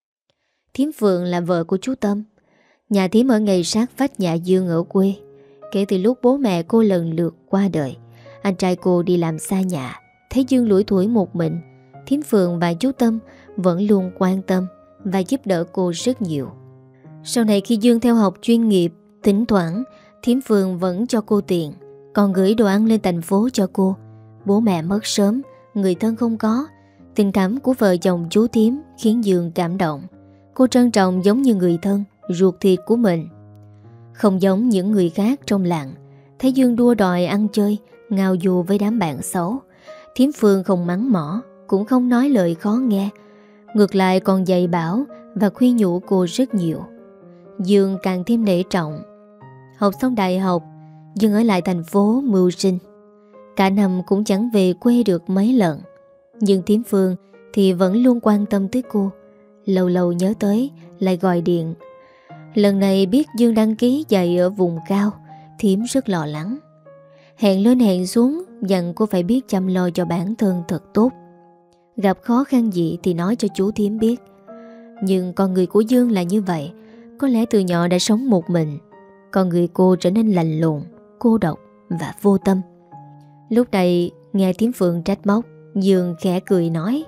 Thím Phượng là vợ của chú Tâm. Nhà thím ở ngay sát vách nhà Dương ở quê. Kể từ lúc bố mẹ cô lần lượt qua đời, anh trai cô đi làm xa nhà, thấy Dương lủi thủi một mình, thím Phượng và chú Tâm vẫn luôn quan tâm và giúp đỡ cô rất nhiều. Sau này khi Dương theo học chuyên nghiệp, thỉnh thoảng thím Phượng vẫn cho cô tiền, còn gửi đồ ăn lên thành phố cho cô. Bố mẹ mất sớm, người thân không có. Tình cảm của vợ chồng chú thím khiến Dương cảm động. Cô trân trọng giống như người thân, ruột thịt của mình. Không giống những người khác trong làng, thấy Dương đua đòi ăn chơi, ngao du với đám bạn xấu, thím Phương không mắng mỏ, cũng không nói lời khó nghe. Ngược lại còn dạy bảo và khuyên nhủ cô rất nhiều. Dương càng thêm nể trọng. Học xong đại học, Dương ở lại thành phố mưu sinh. Cả năm cũng chẳng về quê được mấy lần. Nhưng thím Phương thì vẫn luôn quan tâm tới cô. Lâu lâu nhớ tới lại gọi điện. Lần này biết Dương đăng ký dạy ở vùng cao, thím rất lo lắng. Hẹn lên hẹn xuống, dặn cô phải biết chăm lo cho bản thân thật tốt. Gặp khó khăn gì thì nói cho chú thím biết. Nhưng con người của Dương là như vậy. Có lẽ từ nhỏ đã sống một mình. Con người cô trở nên lạnh lùng, cô độc và vô tâm. Lúc này nghe thím Phượng trách móc, Dương khẽ cười nói: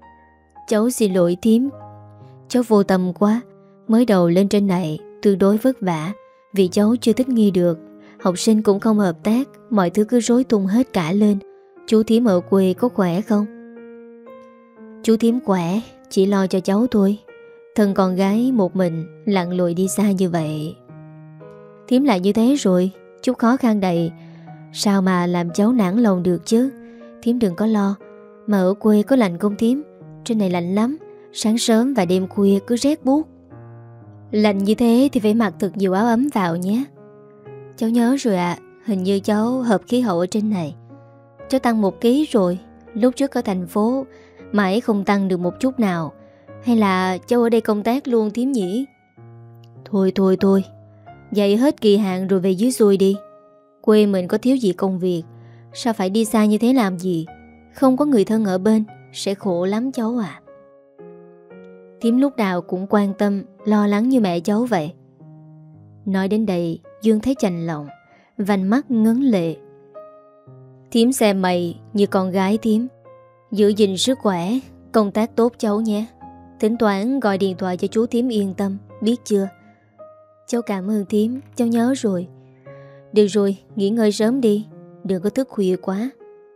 Cháu xin lỗi thím, cháu vô tâm quá. Mới đầu lên trên này tương đối vất vả, vì cháu chưa thích nghi được. Học sinh cũng không hợp tác, mọi thứ cứ rối tung hết cả lên. Chú thím ở quê có khỏe không? Chú thím khỏe, chỉ lo cho cháu thôi. Thân con gái một mình lặn lội đi xa như vậy. Thím lại như thế rồi, chút khó khăn đầy sao mà làm cháu nản lòng được chứ. Thím đừng có lo. Mà ở quê có lạnh không thím? Trên này lạnh lắm, sáng sớm và đêm khuya cứ rét buốt. Lạnh như thế thì phải mặc thật nhiều áo ấm vào nhé. Cháu nhớ rồi ạ. Hình như cháu hợp khí hậu ở trên này. Cháu tăng 1 ký rồi. Lúc trước ở thành phố mãi không tăng được một chút nào. Hay là cháu ở đây công tác luôn thím nhỉ? Thôi dạy hết kỳ hạn rồi về dưới xuôi đi. Quê mình có thiếu gì công việc, sao phải đi xa như thế làm gì? Không có người thân ở bên sẽ khổ lắm cháu à. Thím lúc nào cũng quan tâm, lo lắng như mẹ cháu vậy. Nói đến đây Dương thấy chạnh lòng, vành mắt ngấn lệ. Thím xem mày như con gái thím. Giữ gìn sức khỏe, công tác tốt cháu nhé. Thỉnh thoảng gọi điện thoại cho chú thím yên tâm, biết chưa? Cháu cảm ơn thím, cháu nhớ rồi. Được rồi, nghỉ ngơi sớm đi, đừng có thức khuya quá.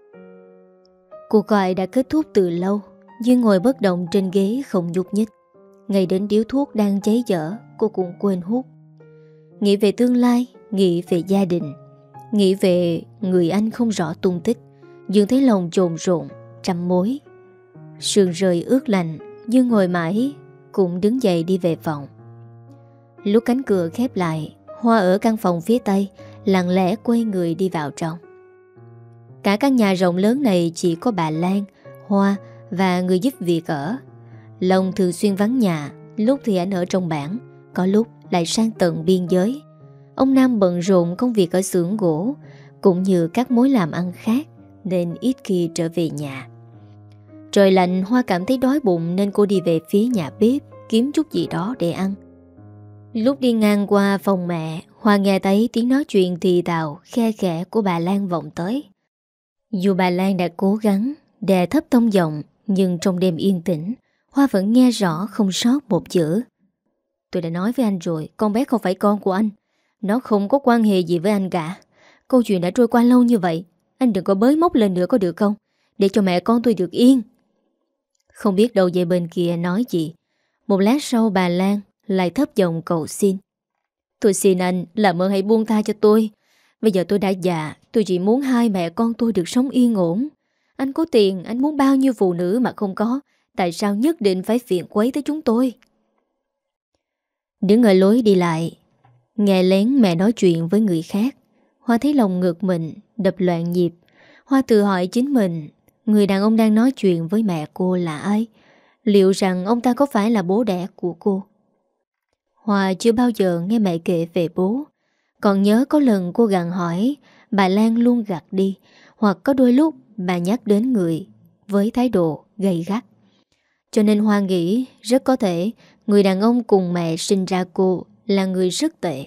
Cuộc gọi đã kết thúc từ lâu. Dương ngồi bất động trên ghế không nhúc nhích. Ngay đến điếu thuốc đang cháy dở, cô cũng quên hút. Nghĩ về tương lai, nghĩ về gia đình, nghĩ về người anh không rõ tung tích. Dương thấy lòng chồn rộn, trăm mối. Sương rơi ướt lạnh, Dương ngồi mãi, cũng đứng dậy đi về phòng. Lúc cánh cửa khép lại, Hoa ở căn phòng phía tây lặng lẽ quay người đi vào trong. Cả căn nhà rộng lớn này chỉ có bà Lan, Hoa và người giúp việc ở. Long thường xuyên vắng nhà, lúc thì anh ở trong bản, có lúc lại sang tận biên giới. Ông Nam bận rộn công việc ở xưởng gỗ, cũng như các mối làm ăn khác, nên ít khi trở về nhà. Trời lạnh, Hoa cảm thấy đói bụng nên cô đi về phía nhà bếp kiếm chút gì đó để ăn. Lúc đi ngang qua phòng mẹ, Hoa nghe thấy tiếng nói chuyện thì tào khe khẽ của bà Lan vọng tới. Dù bà Lan đã cố gắng đè thấp tông giọng, nhưng trong đêm yên tĩnh, Hoa vẫn nghe rõ không sót một chữ. Tôi đã nói với anh rồi, con bé không phải con của anh. Nó không có quan hệ gì với anh cả. Câu chuyện đã trôi qua lâu như vậy, anh đừng có bới móc lên nữa có được không? Để cho mẹ con tôi được yên. Không biết đầu dây bên kia nói gì. Một lát sau bà Lan lại thấp giọng cầu xin. Tôi xin anh làm ơn hãy buông tha cho tôi. Bây giờ tôi đã già, tôi chỉ muốn hai mẹ con tôi được sống yên ổn. Anh có tiền, anh muốn bao nhiêu phụ nữ mà không có. Tại sao nhất định phải phiền quấy tới chúng tôi? Đứng ở lối đi lại, nghe lén mẹ nói chuyện với người khác. Hoa thấy lòng ngược mình đập loạn nhịp. Hoa tự hỏi chính mình, người đàn ông đang nói chuyện với mẹ cô là ai? Liệu rằng ông ta có phải là bố đẻ của cô? Hoa chưa bao giờ nghe mẹ kể về bố. Còn nhớ có lần cô gặng hỏi, bà Lan luôn gạt đi, hoặc có đôi lúc bà nhắc đến người với thái độ gay gắt. Cho nên Hoa nghĩ rất có thể người đàn ông cùng mẹ sinh ra cô là người rất tệ.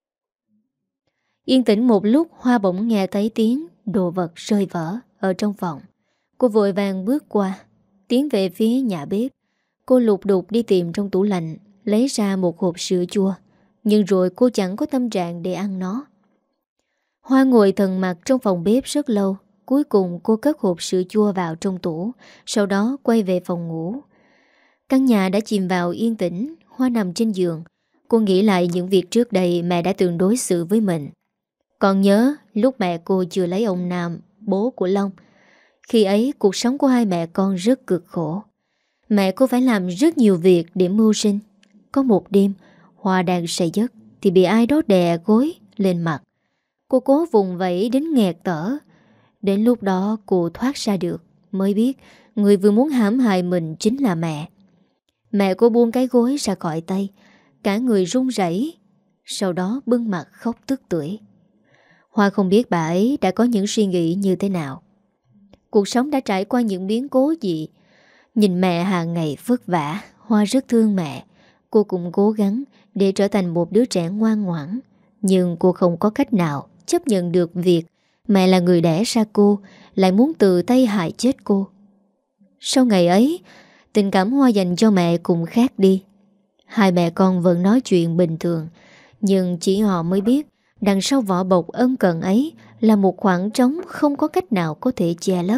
Yên tĩnh một lúc, Hoa bỗng nghe thấy tiếng đồ vật rơi vỡ ở trong phòng. Cô vội vàng bước qua, tiến về phía nhà bếp. Cô lục đục đi tìm trong tủ lạnh, lấy ra một hộp sữa chua. Nhưng rồi cô chẳng có tâm trạng để ăn nó. Hoa ngồi thần mặt trong phòng bếp rất lâu. Cuối cùng cô cất hộp sữa chua vào trong tủ, sau đó quay về phòng ngủ. Căn nhà đã chìm vào yên tĩnh. Hoa nằm trên giường. Cô nghĩ lại những việc trước đây mẹ đã từng đối xử với mình. Còn nhớ lúc mẹ cô chưa lấy ông Nam, bố của Long. Khi ấy cuộc sống của hai mẹ con rất cực khổ. Mẹ cô phải làm rất nhiều việc để mưu sinh. Có một đêm Hoa đang say giấc thì bị ai đó đè gối lên mặt. Cô cố vùng vẫy đến nghẹt thở. Đến lúc đó cô thoát ra được, mới biết người vừa muốn hãm hại mình chính là mẹ. Mẹ cô buông cái gối ra khỏi tay, cả người run rẩy, sau đó bưng mặt khóc tức tưởi. Hoa không biết bà ấy đã có những suy nghĩ như thế nào. Cuộc sống đã trải qua những biến cố gì. Nhìn mẹ hàng ngày vất vả, Hoa rất thương mẹ. Cô cũng cố gắng để trở thành một đứa trẻ ngoan ngoãn. Nhưng cô không có cách nào chấp nhận được việc mẹ là người đẻ ra cô lại muốn tự tay hại chết cô. Sau ngày ấy, tình cảm Hoa dành cho mẹ cũng khác đi. Hai mẹ con vẫn nói chuyện bình thường, nhưng chỉ họ mới biết đằng sau vỏ bọc ân cần ấy là một khoảng trống không có cách nào có thể che lấp.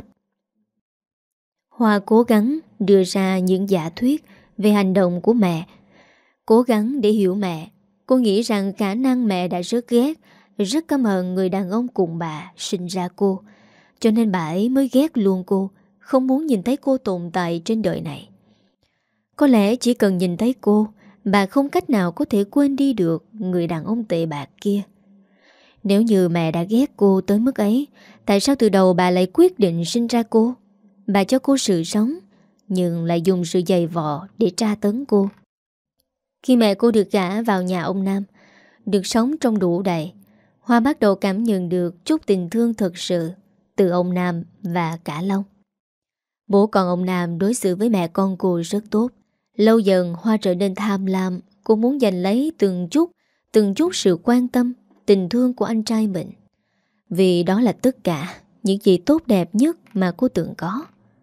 Hoa cố gắng đưa ra những giả thuyết về hành động của mẹ, cố gắng để hiểu mẹ. Cô nghĩ rằng khả năng mẹ đã rất ghét, rất căm hận người đàn ông cùng bà sinh ra cô. Cho nên bà ấy mới ghét luôn cô, không muốn nhìn thấy cô tồn tại trên đời này. Có lẽ chỉ cần nhìn thấy cô, bà không cách nào có thể quên đi được người đàn ông tệ bạc kia. Nếu như mẹ đã ghét cô tới mức ấy, tại sao từ đầu bà lại quyết định sinh ra cô? Bà cho cô sự sống, nhưng lại dùng sự dày vò để tra tấn cô. Khi mẹ cô được gả vào nhà ông Nam, được sống trong đủ đầy, Hoa bắt đầu cảm nhận được chút tình thương thật sự từ ông Nam và cả Long. Bố con ông Nam đối xử với mẹ con cô rất tốt. Lâu dần Hoa trở nên tham lam. Cô muốn giành lấy từng chút sự quan tâm, tình thương của anh trai mình. Vì đó là tất cả. những gì tốt đẹp nhất mà cô từng có.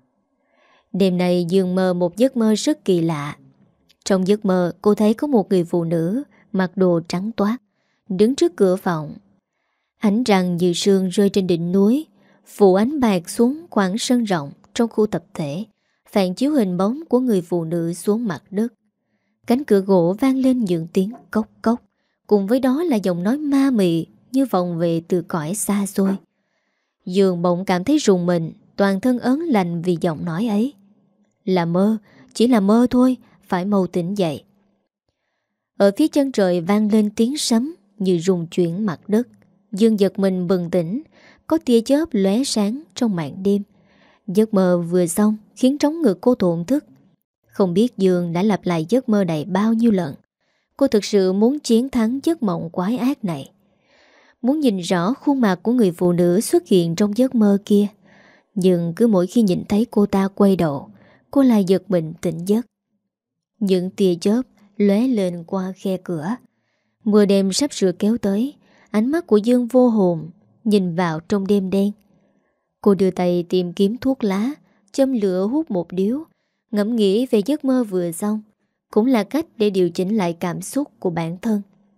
Đêm nay Dương mơ một giấc mơ rất kỳ lạ. Trong giấc mơ cô thấy có một người phụ nữ mặc đồ trắng toát đứng trước cửa phòng. Ánh trăng như sương rơi trên đỉnh núi, phủ ánh bạc xuống khoảng sân rộng trong khu tập thể, phản chiếu hình bóng của người phụ nữ xuống mặt đất. Cánh cửa gỗ vang lên những tiếng cốc cốc, cùng với đó là giọng nói ma mị như vọng về từ cõi xa xôi. Dương bỗng cảm thấy rùng mình, toàn thân ớn lạnh vì giọng nói ấy. Là mơ, chỉ là mơ thôi, phải mau tỉnh dậy. Ở phía chân trời vang lên tiếng sấm như rung chuyển mặt đất. Dương giật mình bừng tỉnh, có tia chớp lóe sáng trong màn đêm. Giấc mơ vừa xong khiến trống ngực cô thổn thức. Không biết Dương đã lặp lại giấc mơ này bao nhiêu lần. Cô thực sự muốn chiến thắng giấc mộng quái ác này, muốn nhìn rõ khuôn mặt của người phụ nữ xuất hiện trong giấc mơ kia. Nhưng cứ mỗi khi nhìn thấy cô ta quay đầu, cô lại giật mình tỉnh giấc. Những tia chớp lóe lên qua khe cửa. Mưa đêm sắp sửa kéo tới. Ánh mắt của Dương vô hồn nhìn vào trong đêm đen. Cô đưa tay tìm kiếm thuốc lá, châm lửa hút một điếu, ngẫm nghĩ về giấc mơ vừa xong. Cũng là cách để điều chỉnh lại cảm xúc của bản thân.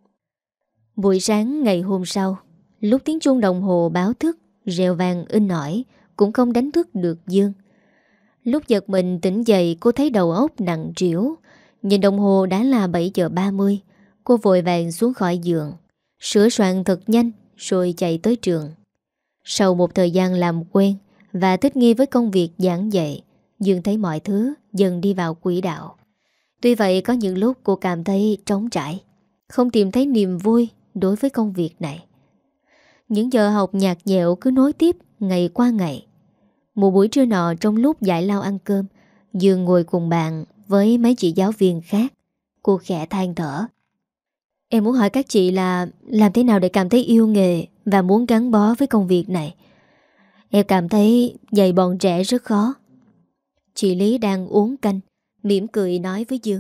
Buổi sáng ngày hôm sau, lúc tiếng chuông đồng hồ báo thức reo vang in ỏi cũng không đánh thức được Dương. Lúc giật mình tỉnh dậy, cô thấy đầu óc nặng trĩu. Nhìn đồng hồ đã là 7 giờ 30. Cô vội vàng xuống khỏi giường, sửa soạn thật nhanh rồi chạy tới trường. Sau một thời gian làm quen và thích nghi với công việc giảng dạy, Dương thấy mọi thứ dần đi vào quỹ đạo. Tuy vậy có những lúc cô cảm thấy trống trải, không tìm thấy niềm vui đối với công việc này. Những giờ học nhạt nhẽo cứ nối tiếp ngày qua ngày. Một buổi trưa nọ trong lúc giải lao ăn cơm, Dương ngồi cùng bạn với mấy chị giáo viên khác. Cô khẽ than thở. Em muốn hỏi các chị là làm thế nào để cảm thấy yêu nghề và muốn gắn bó với công việc này. Em cảm thấy dạy bọn trẻ rất khó. Chị Lý đang uống canh, mỉm cười nói với Dương.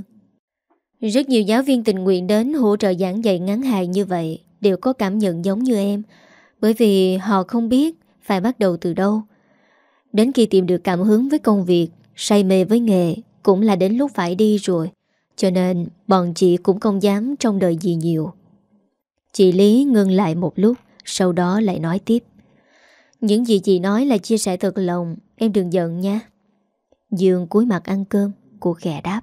Rất nhiều giáo viên tình nguyện đến hỗ trợ giảng dạy ngắn hạn như vậy đều có cảm nhận giống như em, bởi vì họ không biết phải bắt đầu từ đâu. Đến khi tìm được cảm hứng với công việc, say mê với nghề cũng là đến lúc phải đi rồi. Cho nên bọn chị cũng không dám trông đợi gì nhiều. Chị Lý ngưng lại một lúc, sau đó lại nói tiếp. Những gì chị nói là chia sẻ thật lòng, em đừng giận nha. Dương cúi mặt ăn cơm, cô khẽ đáp.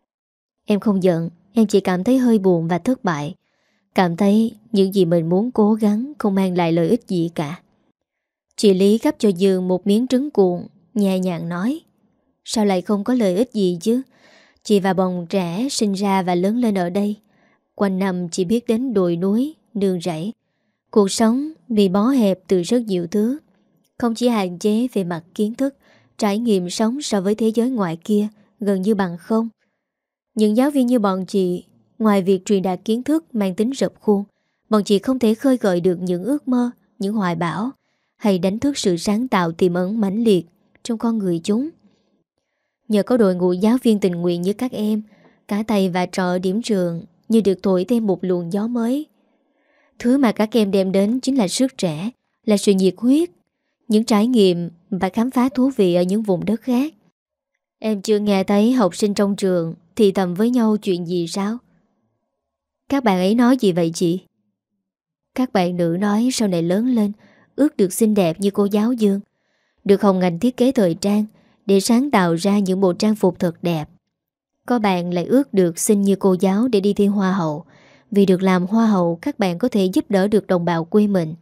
Em không giận, em chỉ cảm thấy hơi buồn và thất bại. Cảm thấy những gì mình muốn cố gắng không mang lại lợi ích gì cả. Chị Lý gắp cho Dương một miếng trứng cuộn, nhẹ nhàng nói. Sao lại không có lợi ích gì chứ? Chị và bọn trẻ sinh ra và lớn lên ở đây. Quanh năm chỉ biết đến đồi núi, nương rẫy. Cuộc sống bị bó hẹp từ rất nhiều thứ. Không chỉ hạn chế về mặt kiến thức, trải nghiệm sống so với thế giới ngoài kia gần như bằng không. Những giáo viên như bọn chị, ngoài việc truyền đạt kiến thức mang tính rập khuôn, bọn chị không thể khơi gợi được những ước mơ, những hoài bão, hay đánh thức sự sáng tạo tiềm ẩn mãnh liệt trong con người chúng. Nhờ có đội ngũ giáo viên tình nguyện như các em, cả thầy và trò ở điểm trường như được thổi thêm một luồng gió mới. Thứ mà các em đem đến chính là sức trẻ, là sự nhiệt huyết, những trải nghiệm và khám phá thú vị ở những vùng đất khác. Em chưa nghe thấy học sinh trong trường thì thầm với nhau chuyện gì sao? Các bạn ấy nói gì vậy chị? Các bạn nữ nói sau này lớn lên ước được xinh đẹp như cô giáo Dương, được học ngành thiết kế thời trang để sáng tạo ra những bộ trang phục thật đẹp. Có bạn lại ước được xinh như cô giáo để đi thi hoa hậu. Vì được làm hoa hậu, các bạn có thể giúp đỡ được đồng bào quê mình.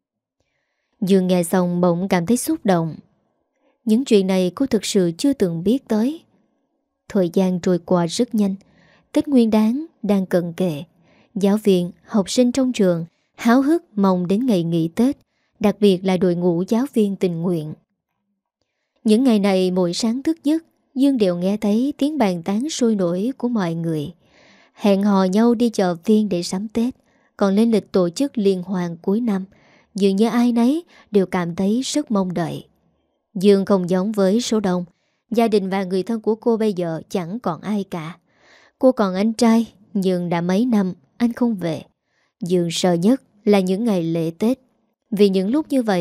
Dương nghe xong bỗng cảm thấy xúc động. Những chuyện này cô thực sự chưa từng biết tới. Thời gian trôi qua rất nhanh. Tết Nguyên Đán đang cận kề. Giáo viên, học sinh trong trường háo hức mong đến ngày nghỉ Tết, đặc biệt là đội ngũ giáo viên tình nguyện. Những ngày này mỗi sáng thức giấc, Dương đều nghe thấy tiếng bàn tán sôi nổi của mọi người. Hẹn hò nhau đi chợ phiên để sắm Tết, còn lên lịch tổ chức liên hoan cuối năm. Dường như ai nấy đều cảm thấy rất mong đợi. Dương không giống với số đông. Gia đình và người thân của cô bây giờ chẳng còn ai cả. Cô còn anh trai, nhưng đã mấy năm anh không về. Dương sợ nhất là những ngày lễ Tết. Vì những lúc như vậy,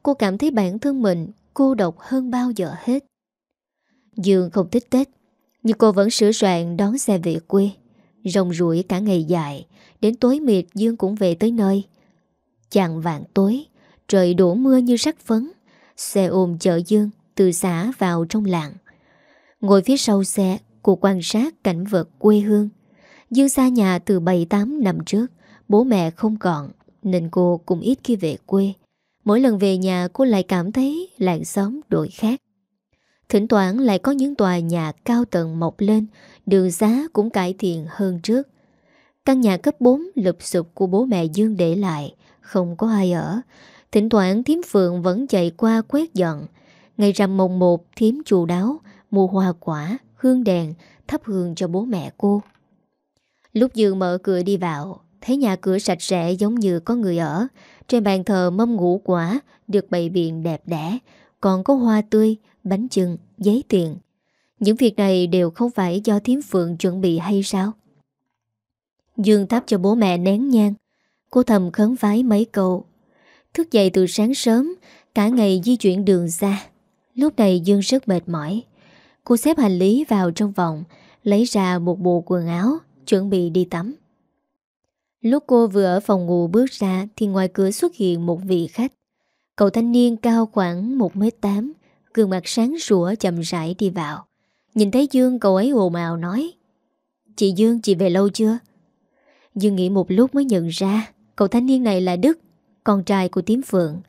Cô cảm thấy bản thân mình cô độc hơn bao giờ hết. Dương không thích Tết, nhưng cô vẫn sửa soạn đón xe về quê. Rong ruổi cả ngày dài, đến tối mịt Dương cũng về tới nơi. Chạng vạng tối, trời đổ mưa như sắc phấn. Xe ôm chở Dương từ xã vào trong làng. Ngồi phía sau xe, cô quan sát cảnh vật quê hương. Dương xa nhà từ 7-8 năm trước. Bố mẹ không còn, nên cô cũng ít khi về quê. Mỗi lần về nhà cô lại cảm thấy làng xóm đổi khác. Thỉnh thoảng lại có những tòa nhà cao tầng mọc lên, đường xá cũng cải thiện hơn trước. Căn nhà cấp 4 lụp xụp của bố mẹ Dương để lại, không có ai ở. Thỉnh thoảng thím Phượng vẫn chạy qua quét dọn. Ngày rằm mùng 1, thím chu đáo mua hoa quả, hương đèn, thắp hương cho bố mẹ cô. Lúc Dương mở cửa đi vào, thấy nhà cửa sạch sẽ giống như có người ở. Trên bàn thờ mâm ngũ quả được bày biện đẹp đẽ, còn có hoa tươi, bánh chưng, giấy tiền. Những việc này đều không phải do thím Phượng chuẩn bị hay sao? Dương thắp cho bố mẹ nén nhang. Cô thầm khấn vái mấy câu. Thức dậy từ sáng sớm, cả ngày di chuyển đường xa. Lúc này Dương rất mệt mỏi. Cô xếp hành lý vào trong phòng, lấy ra một bộ quần áo, chuẩn bị đi tắm. Lúc cô vừa ở phòng ngủ bước ra thì ngoài cửa xuất hiện một vị khách. Cậu thanh niên cao khoảng 1m8, gương mặt sáng sủa chậm rãi đi vào. Nhìn thấy Dương, cậu ấy ồn ào nói: "Chị Dương, chị về lâu chưa?" Dương nghĩ một lúc mới nhận ra cậu thanh niên này là Đức, con trai của thím Phượng.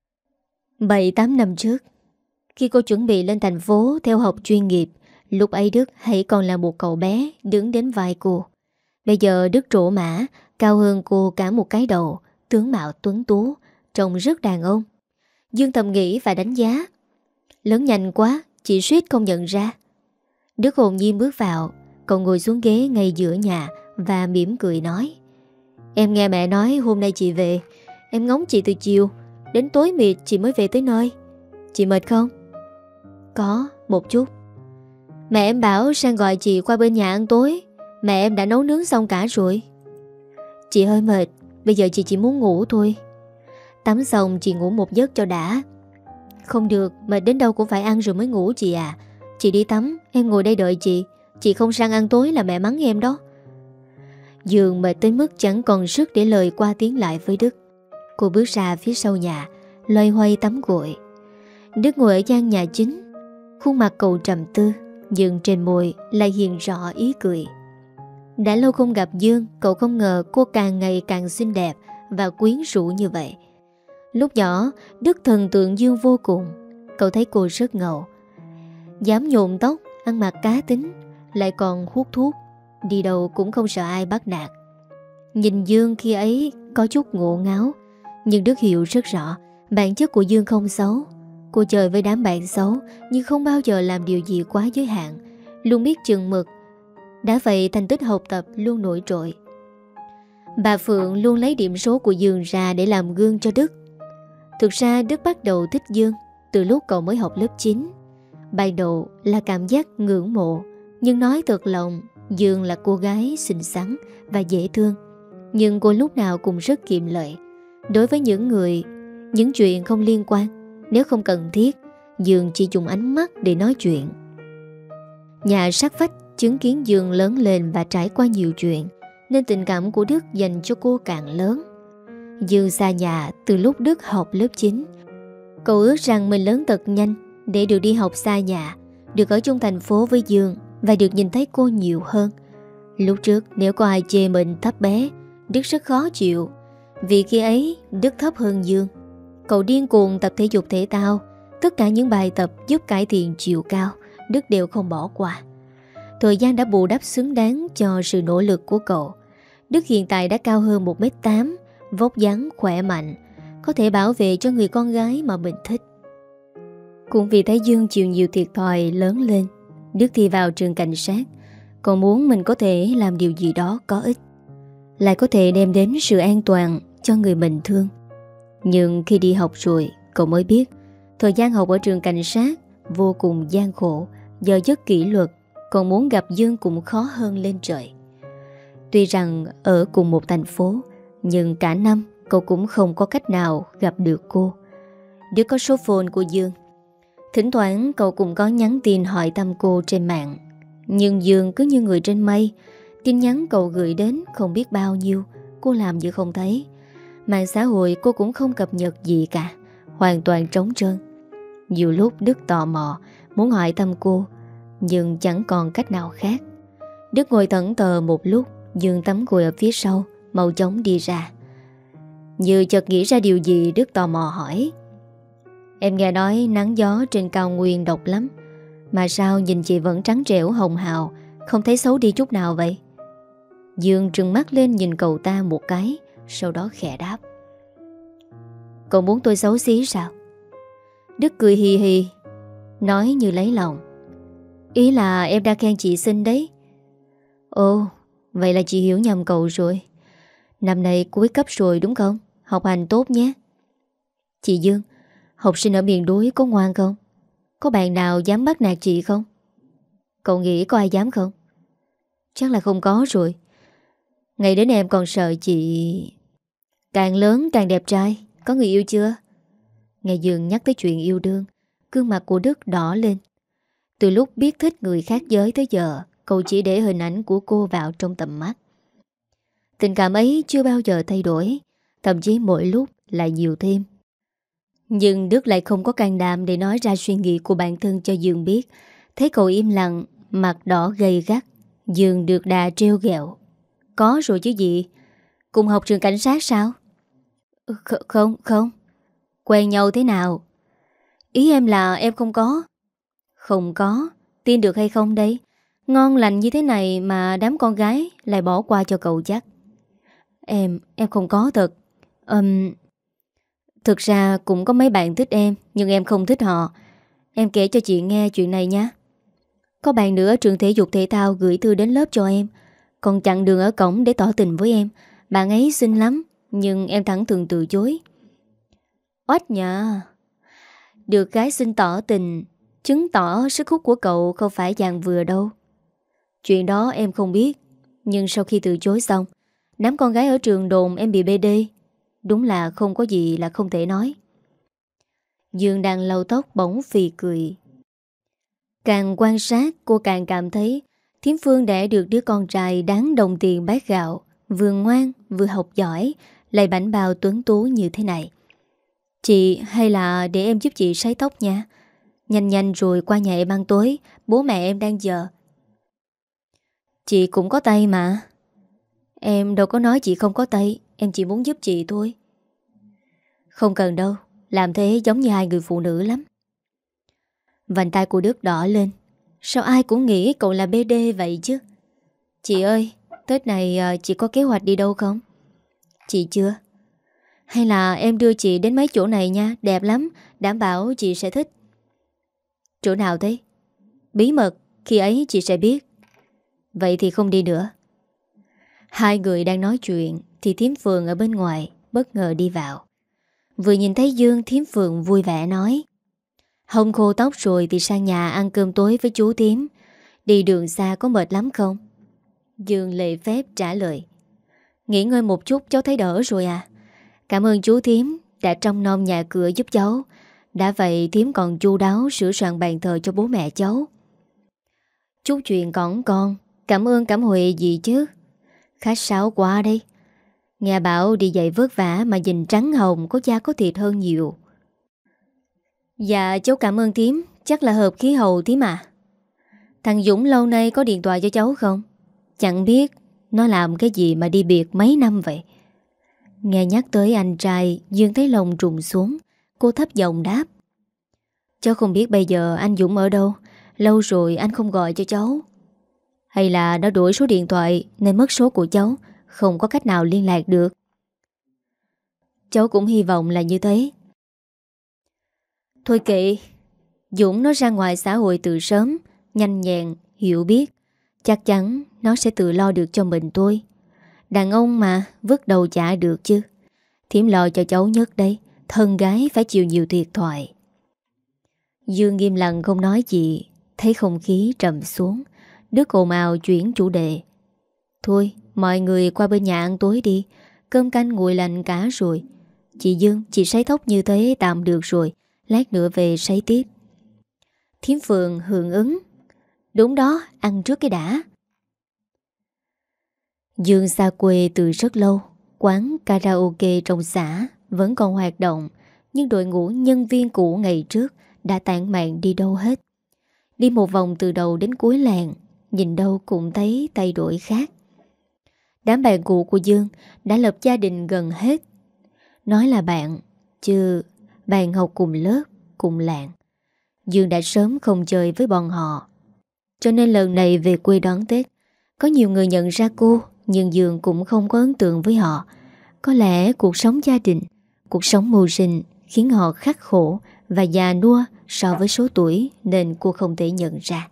7-8 năm trước, khi cô chuẩn bị lên thành phố theo học chuyên nghiệp, lúc ấy Đức hãy còn là một cậu bé đứng đến vai cô. Bây giờ Đức trổ mã, cao hơn cô cả một cái đầu, tướng mạo tuấn tú, trông rất đàn ông. Dương thầm nghĩ và đánh giá: lớn nhanh quá, chị suýt không nhận ra. Đức hồn nhiên bước vào. Cậu ngồi xuống ghế ngay giữa nhà và mỉm cười nói: "Em nghe mẹ nói hôm nay chị về. Em ngóng chị từ chiều, đến tối mịt chị mới về tới nơi. Chị mệt không?" "Có, một chút." "Mẹ em bảo sang gọi chị qua bên nhà ăn tối. Mẹ em đã nấu nướng xong cả rồi." "Chị hơi mệt, bây giờ chị chỉ muốn ngủ thôi." "Tắm xong chị ngủ một giấc cho đã." "Không được, mệt đến đâu cũng phải ăn rồi mới ngủ chị à. Chị đi tắm, em ngồi đây đợi chị. Chị không sang ăn tối là mẹ mắng em đó." Dương mệt tới mức chẳng còn sức để lời qua tiếng lại với Đức. Cô bước ra phía sau nhà, loay hoay tắm gội. Đức ngồi ở gian nhà chính. Khuôn mặt cậu trầm tư, nhưng trên môi lại hiện rõ ý cười. Đã lâu không gặp Dương, cậu không ngờ cô càng ngày càng xinh đẹp và quyến rũ như vậy. Lúc nhỏ, Đức thần tượng Dương vô cùng. Cậu thấy cô rất ngầu, dám nhuộm tóc, ăn mặc cá tính, lại còn hút thuốc, đi đâu cũng không sợ ai bắt nạt. Nhìn Dương khi ấy có chút ngộ ngáo, nhưng Đức hiểu rất rõ bản chất của Dương không xấu. Cô chơi với đám bạn xấu, nhưng không bao giờ làm điều gì quá giới hạn, luôn biết chừng mực. Đã vậy thành tích học tập luôn nổi trội. Bà Phượng luôn lấy điểm số của Dương ra để làm gương cho Đức. Thực ra Đức bắt đầu thích Dương từ lúc cậu mới học lớp 9. Ban đầu là cảm giác ngưỡng mộ, nhưng nói thật lòng, Dương là cô gái xinh xắn và dễ thương. Nhưng cô lúc nào cũng rất kiệm lời. Đối với những chuyện không liên quan, nếu không cần thiết, Dương chỉ dùng ánh mắt để nói chuyện. Nhà sát vách chứng kiến Dương lớn lên và trải qua nhiều chuyện, nên tình cảm của Đức dành cho cô càng lớn. Dương xa nhà từ lúc Đức học lớp 9. Cậu ước rằng mình lớn thật nhanh để được đi học xa nhà, được ở chung thành phố với Dương và được nhìn thấy cô nhiều hơn. Lúc trước nếu có ai chê mình thấp bé, Đức rất khó chịu. Vì khi ấy Đức thấp hơn Dương. Cậu điên cuồng tập thể dục thể thao. Tất cả những bài tập giúp cải thiện chiều cao, Đức đều không bỏ qua. Thời gian đã bù đắp xứng đáng cho sự nỗ lực của cậu. Đức hiện tại đã cao hơn 1m8, vóc dáng khỏe mạnh, có thể bảo vệ cho người con gái mà mình thích. Cũng vì thấy Dương chịu nhiều thiệt thòi lớn lên, Đức thì vào trường cảnh sát. Cậu muốn mình có thể làm điều gì đó có ích, lại có thể đem đến sự an toàn cho người mình thương. Nhưng khi đi học rồi, cậu mới biết thời gian học ở trường cảnh sát vô cùng gian khổ, giờ giấc kỷ luật, còn muốn gặp Dương cũng khó hơn lên trời. Tuy rằng ở cùng một thành phố, nhưng cả năm cậu cũng không có cách nào gặp được cô. Đức có số phone của Dương. Thỉnh thoảng cậu cũng có nhắn tin hỏi thăm cô trên mạng. Nhưng Dương cứ như người trên mây. Tin nhắn cậu gửi đến không biết bao nhiêu, cô làm như không thấy. Mạng xã hội cô cũng không cập nhật gì cả, hoàn toàn trống trơn. Nhiều lúc Đức tò mò muốn hỏi thăm cô, nhưng chẳng còn cách nào khác. Đức ngồi thẫn thờ một lúc, Dương tắm gội ở phía sau, mau chóng đi ra. Như chợt nghĩ ra điều gì, Đức tò mò hỏi: Em nghe nói nắng gió trên cao nguyên độc lắm, mà sao nhìn chị vẫn trắng trẻo hồng hào, không thấy xấu đi chút nào vậy? Dương trừng mắt lên nhìn cậu ta một cái, sau đó khẽ đáp: Cậu muốn tôi xấu xí sao? Đức cười hì hì, nói như lấy lòng: Ý là em đã khen chị xinh đấy. Ồ, vậy là chị hiểu nhầm cậu rồi. Năm nay cuối cấp rồi đúng không? Học hành tốt nhé. Chị Dương, học sinh ở miền núi có ngoan không? Có bạn nào dám bắt nạt chị không? Cậu nghĩ có ai dám không? Chắc là không có rồi. Ngày đến em còn sợ chị. Càng lớn càng đẹp trai. Có người yêu chưa? Nghe Dương nhắc tới chuyện yêu đương, gương mặt của Đức đỏ lên. Từ lúc biết thích người khác giới tới giờ, cậu chỉ để hình ảnh của cô vào trong tầm mắt. Tình cảm ấy chưa bao giờ thay đổi, thậm chí mỗi lúc lại nhiều thêm. Nhưng Đức lại không có can đảm để nói ra suy nghĩ của bản thân cho Dương biết. Thấy cậu im lặng, mặt đỏ gay gắt, Dương được đà trêu ghẹo: Có rồi chứ gì? Cùng học trường cảnh sát sao? Không. Quen nhau thế nào? Ý em là em không có. Không có. Tin được hay không đây? Ngon lành như thế này mà đám con gái lại bỏ qua cho cậu chắc. Em không có thật. Thực ra cũng có mấy bạn thích em, nhưng em không thích họ. Em kể cho chị nghe chuyện này nhé. Có bạn nữa ở trường thể dục thể thao gửi thư đến lớp cho em, còn chặn đường ở cổng để tỏ tình với em. Bạn ấy xinh lắm, nhưng em thẳng thừng từ chối. Oách nhờ. Được gái xinh tỏ tình, chứng tỏ sức hút của cậu không phải dạng vừa đâu. Chuyện đó em không biết. Nhưng sau khi từ chối xong, đám con gái ở trường đồn em bị BD. Đúng là không có gì là không thể nói. Dương đang lau tóc bỗng phì cười. Càng quan sát cô càng cảm thấy Thiếm Phương đẻ được đứa con trai đáng đồng tiền bát gạo, vừa ngoan vừa học giỏi, lại bảnh bao tuấn tú như thế này. Chị, hay là để em giúp chị sấy tóc nha. Nhanh rồi qua nhà em ăn tối, bố mẹ em đang chờ. Chị cũng có tay mà. Em đâu có nói chị không có tay, em chỉ muốn giúp chị thôi. Không cần đâu, làm thế giống như hai người phụ nữ lắm. Vành tay của Đức đỏ lên. Sao ai cũng nghĩ cậu là BD vậy chứ? Chị ơi, Tết này chị có kế hoạch đi đâu không? Chị chưa. Hay là em đưa chị đến mấy chỗ này nha, đẹp lắm, đảm bảo chị sẽ thích. Chỗ nào thế? Bí mật, khi ấy chị sẽ biết. Vậy thì không đi nữa. Hai người đang nói chuyện thì Thiếm Phượng ở bên ngoài bất ngờ đi vào. Vừa nhìn thấy Dương, Thiếm Phượng vui vẻ nói: Hông khô tóc rồi thì sang nhà ăn cơm tối với chú Thiếm. Đi đường xa có mệt lắm không? Dương lễ phép trả lời: Nghỉ ngơi một chút cháu thấy đỡ rồi à. Cảm ơn chú Thiếm đã trông nom nhà cửa giúp cháu. Đã vậy Thiếm còn chu đáo sửa soạn bàn thờ cho bố mẹ cháu. Chút chuyện con cảm ơn cảm huệ gì chứ. Khách sáo quá đây. Nghe bảo đi dạy vất vả mà nhìn trắng hồng, có da có thịt hơn nhiều. Dạ cháu cảm ơn Thiếm, chắc là hợp khí hậu Thiếm à. Thằng Dũng lâu nay có điện thoại cho cháu không? Chẳng biết nó làm cái gì mà đi biệt mấy năm vậy. Nghe nhắc tới anh trai, Dương thấy lòng trùng xuống. Cô thấp giọng đáp: Cháu không biết bây giờ anh Dũng ở đâu. Lâu rồi anh không gọi cho cháu. Hay là nó đổi số điện thoại nên mất số của cháu, không có cách nào liên lạc được. Cháu cũng hy vọng là như thế. Thôi kệ, Dũng nó ra ngoài xã hội từ sớm, nhanh nhẹn, hiểu biết. Chắc chắn nó sẽ tự lo được cho mình thôi. Đàn ông mà, vứt đầu chả được chứ. Thiếm lo cho cháu nhất đây, thân gái phải chịu nhiều thiệt thòi. Dương im lặng không nói gì. Thấy không khí trầm xuống, Đức ồn ào chuyển chủ đề: Thôi mọi người qua bên nhà ăn tối đi. Cơm canh nguội lạnh cả rồi. Chị Dương, chị sấy tóc như thế tạm được rồi. lát nữa về sấy tiếp. Thím Phượng hưởng ứng. Đúng đó, ăn trước cái đã. Dương xa quê từ rất lâu. Quán karaoke trong xã vẫn còn hoạt động, nhưng đội ngũ nhân viên cũ ngày trước đã tản mạn đi đâu hết. Đi một vòng từ đầu đến cuối làng, nhìn đâu cũng thấy thay đổi khác. Đám bạn cũ của Dương đã lập gia đình gần hết. Nói là bạn, chứ bạn học cùng lớp, cùng làng. Dương đã sớm không chơi với bọn họ. Cho nên lần này về quê đón Tết, có nhiều người nhận ra cô, nhưng Dương cũng không có ấn tượng với họ. Có lẽ cuộc sống gia đình, cuộc sống mưu sinh khiến họ khắc khổ và già nua so với số tuổi, nên cô không thể nhận ra.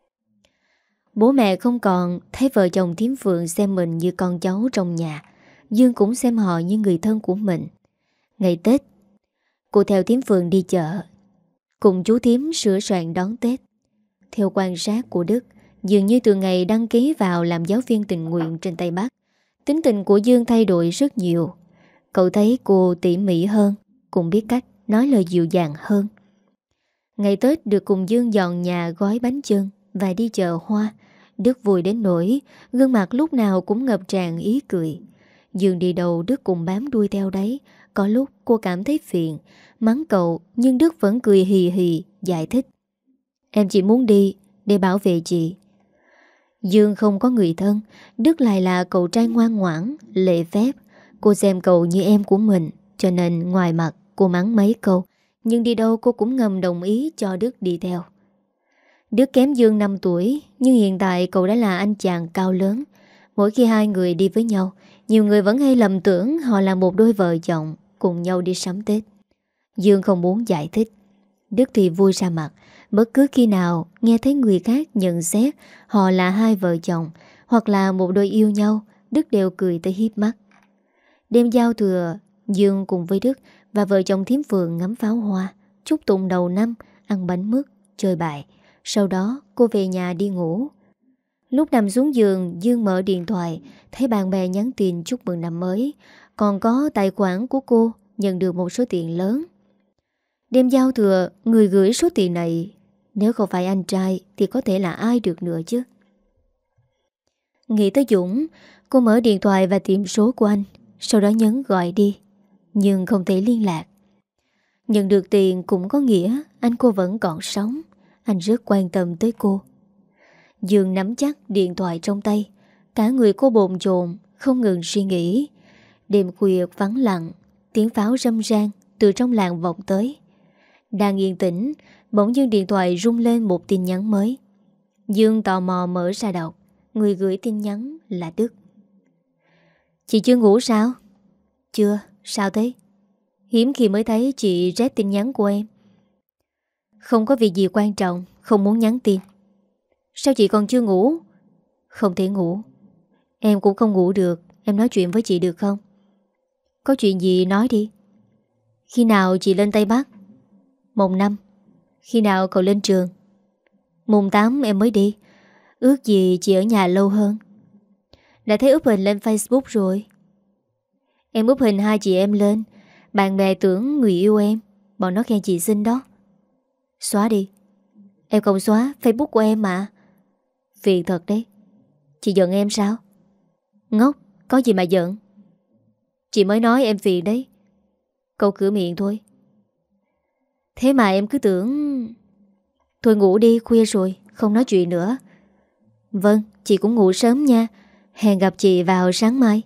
Bố mẹ không còn, thấy vợ chồng thím Phượng xem mình như con cháu trong nhà. Dương cũng xem họ như người thân của mình. Ngày Tết, cô theo thím Phượng đi chợ, cùng chú thím sửa soạn đón Tết. Theo quan sát của Đức, dường như từ ngày đăng ký vào làm giáo viên tình nguyện trên Tây Bắc, tính tình của Dương thay đổi rất nhiều. Cậu thấy cô tỉ mỉ hơn, cũng biết cách nói lời dịu dàng hơn. Ngày Tết được cùng Dương dọn nhà, gói bánh chưng và đi chợ hoa, Đức vui đến nỗi gương mặt lúc nào cũng ngập tràn ý cười. Dương đi đâu Đức cũng bám đuôi theo đấy. Có lúc cô cảm thấy phiền, mắng cậu, nhưng Đức vẫn cười hì hì, giải thích. Em chỉ muốn đi để bảo vệ chị. Dương không có người thân, Đức lại là cậu trai ngoan ngoãn, lễ phép. Cô xem cậu như em của mình, cho nên ngoài mặt cô mắng mấy câu, nhưng đi đâu cô cũng ngầm đồng ý cho Đức đi theo. Đức kém Dương 5 tuổi, nhưng hiện tại cậu đã là anh chàng cao lớn. Mỗi khi hai người đi với nhau, nhiều người vẫn hay lầm tưởng họ là một đôi vợ chồng cùng nhau đi sắm Tết. Dương không muốn giải thích. Đức thì vui ra mặt. Bất cứ khi nào nghe thấy người khác nhận xét họ là hai vợ chồng hoặc là một đôi yêu nhau, Đức đều cười tới híp mắt. Đêm giao thừa, Dương cùng với Đức và vợ chồng thím Phượng ngắm pháo hoa, chúc tụng đầu năm, ăn bánh mứt, chơi bài. Sau đó cô về nhà đi ngủ. Lúc nằm xuống giường, Dương mở điện thoại, thấy bạn bè nhắn tin chúc mừng năm mới, còn có tài khoản của cô nhận được một số tiền lớn. Đêm giao thừa, người gửi số tiền này, nếu không phải anh trai thì có thể là ai được nữa chứ. Nghĩ tới Dũng, cô mở điện thoại và tìm số của anh, sau đó nhấn gọi đi, nhưng không thể liên lạc. Nhận được tiền cũng có nghĩa anh cô vẫn còn sống. Anh rất quan tâm tới cô. Dương nắm chắc điện thoại trong tay, cả người cô bồn chồn, không ngừng suy nghĩ. Đêm khuya vắng lặng, tiếng pháo râm ran từ trong làng vọng tới. Đang yên tĩnh, bỗng dưng điện thoại rung lên một tin nhắn mới. Dương tò mò mở ra đọc. Người gửi tin nhắn là Đức. Chị chưa ngủ sao? Chưa, sao thế? Hiếm khi mới thấy chị rep tin nhắn của em. Không có việc gì quan trọng, không muốn nhắn tin. Sao chị còn chưa ngủ? Không thể ngủ. Em cũng không ngủ được. Em nói chuyện với chị được không? Có chuyện gì nói đi. Khi nào chị lên Tây Bắc? Mùng 5. Khi nào cậu lên trường? Mùng 8 em mới đi. Ước gì chị ở nhà lâu hơn. Đã thấy úp hình lên Facebook rồi. Em úp hình hai chị em lên, bạn bè tưởng người yêu em, bọn nó khen chị xinh đó. Xóa đi. Em không xóa, Facebook của em mà. Phiền thật đấy. Chị giận em sao? Ngốc, có gì mà giận. Chị mới nói em phiền đấy. Câu cửa miệng thôi. Thế mà em cứ tưởng... Thôi ngủ đi, khuya rồi, không nói chuyện nữa. Vâng, chị cũng ngủ sớm nha. Hẹn gặp chị vào sáng mai.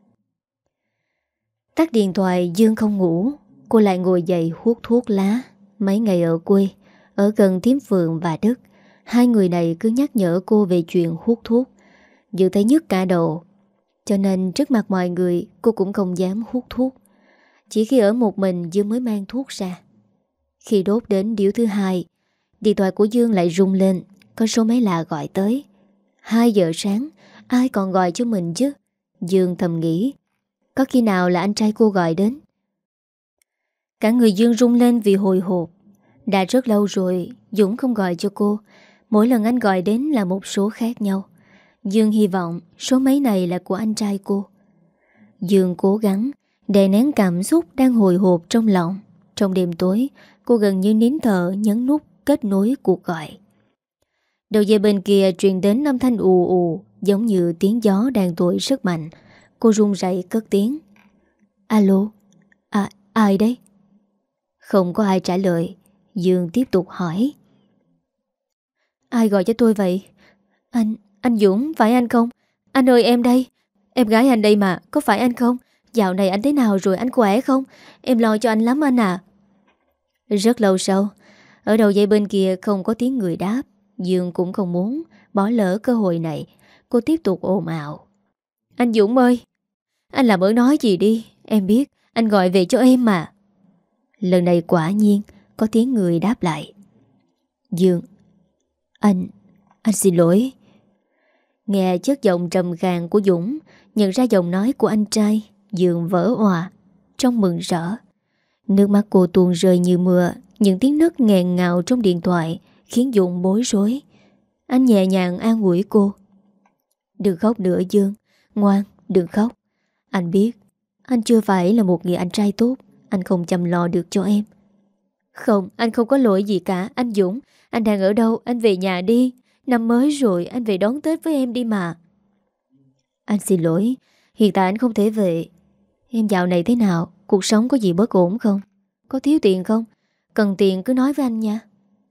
Tắt điện thoại, Dương không ngủ. Cô lại ngồi dậy hút thuốc lá. Mấy ngày ở quê, ở gần thím Phượng và Đức, hai người này cứ nhắc nhở cô về chuyện hút thuốc. Dương thấy nhức cả đầu, cho nên trước mặt mọi người cô cũng không dám hút thuốc. Chỉ khi ở một mình Dương mới mang thuốc ra. Khi đốt đến điếu thứ hai, điện thoại của Dương lại rung lên. Có số máy lạ gọi tới. 2 giờ sáng, ai còn gọi cho mình chứ? Dương thầm nghĩ. Có khi nào là anh trai cô gọi đến? Cả người Dương rung lên vì hồi hộp. Đã rất lâu rồi Dũng không gọi cho cô. Mỗi lần anh gọi đến là một số khác nhau. Dương hy vọng số máy này là của anh trai cô. Dương cố gắng đè nén cảm xúc đang hồi hộp trong lòng. Trong đêm tối, cô gần như nín thở nhấn nút kết nối cuộc gọi. Đầu dây bên kia truyền đến âm thanh ù ù, giống như tiếng gió đang thổi rất mạnh. Cô run rẩy cất tiếng. Alo, ai đấy? Không có ai trả lời. Dương tiếp tục hỏi. Ai gọi cho tôi vậy? Anh Dũng, phải anh không? Anh ơi, em đây. Em gái anh đây mà, có phải anh không? Dạo này anh thế nào rồi, anh khỏe không? Em lo cho anh lắm anh à. Rất lâu sau, ở đầu dây bên kia không có tiếng người đáp. Dương cũng không muốn bỏ lỡ cơ hội này. Cô tiếp tục ồn ào. Anh Dũng ơi, anh làm ơn nói gì đi. Em biết anh gọi về cho em mà. Lần này quả nhiên có tiếng người đáp lại. Dương, anh xin lỗi. Nghe chất giọng trầm khàn của Dũng, nhận ra giọng nói của anh trai, Dương vỡ òa, trong mừng rỡ. Nước mắt cô tuôn rơi như mưa. Những tiếng nấc nghẹn ngào trong điện thoại khiến Dũng bối rối. Anh nhẹ nhàng an ủi cô. Đừng khóc nữa Dương, ngoan, đừng khóc. Anh biết anh chưa phải là một người anh trai tốt. Anh không chăm lo được cho em. Không, anh không có lỗi gì cả. Anh Dũng, anh đang ở đâu? Anh về nhà đi. Năm mới rồi, anh về đón Tết với em đi mà. Anh xin lỗi, hiện tại anh không thể về. Em dạo này thế nào? Cuộc sống có gì bất ổn không? Có thiếu tiền không? Cần tiền cứ nói với anh nha.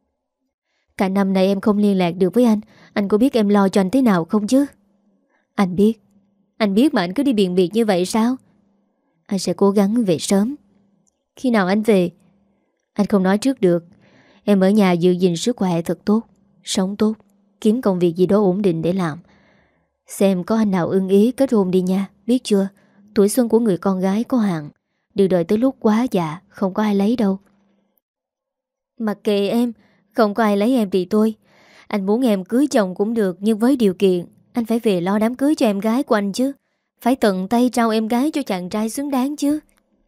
Cả năm nay em không liên lạc được với anh có biết em lo cho anh thế nào không chứ? Anh biết mà anh cứ đi biền biệt như vậy sao? Anh sẽ cố gắng về sớm. Khi nào anh về? Anh không nói trước được. Em ở nhà giữ gìn sức khỏe thật tốt, sống tốt, kiếm công việc gì đó ổn định để làm. Xem có anh nào ưng ý kết hôn đi nha, biết chưa? Tuổi xuân của người con gái có hạn. Đừng đợi tới lúc quá già, không có ai lấy đâu. Mặc kệ em, không có ai lấy em thì tôi. Anh muốn em cưới chồng cũng được, nhưng với điều kiện anh phải về lo đám cưới cho em gái của anh chứ. Phải tận tay trao em gái cho chàng trai xứng đáng chứ.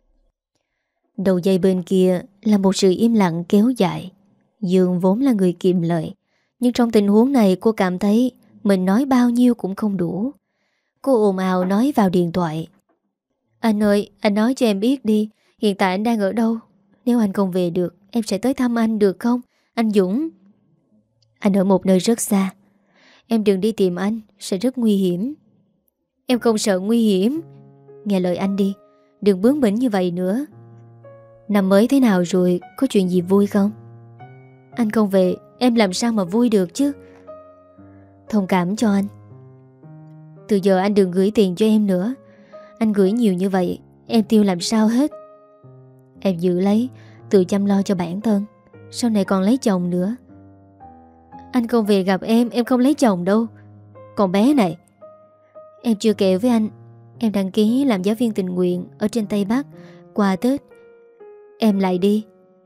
Đầu dây bên kia là một sự im lặng kéo dài. Dương vốn là người kiệm lời, nhưng trong tình huống này cô cảm thấy mình nói bao nhiêu cũng không đủ. Cô ồn ào nói vào điện thoại. Anh ơi, anh nói cho em biết đi, hiện tại anh đang ở đâu? Nếu anh không về được, em sẽ tới thăm anh được không? Anh Dũng. Anh ở một nơi rất xa. Em đừng đi tìm anh, sẽ rất nguy hiểm. Em không sợ nguy hiểm. Nghe lời anh đi, đừng bướng bỉnh như vậy nữa. Năm mới thế nào rồi, có chuyện gì vui không? Anh không về, em làm sao mà vui được chứ? Thông cảm cho anh. Từ giờ anh đừng gửi tiền cho em nữa. Anh gửi nhiều như vậy, em tiêu làm sao hết. Em giữ lấy, tự chăm lo cho bản thân. Sau này còn lấy chồng nữa. Anh không về gặp em không lấy chồng đâu. Còn bé này, em chưa kể với anh, em đăng ký làm giáo viên tình nguyện ở trên Tây Bắc. Qua Tết em lại đi.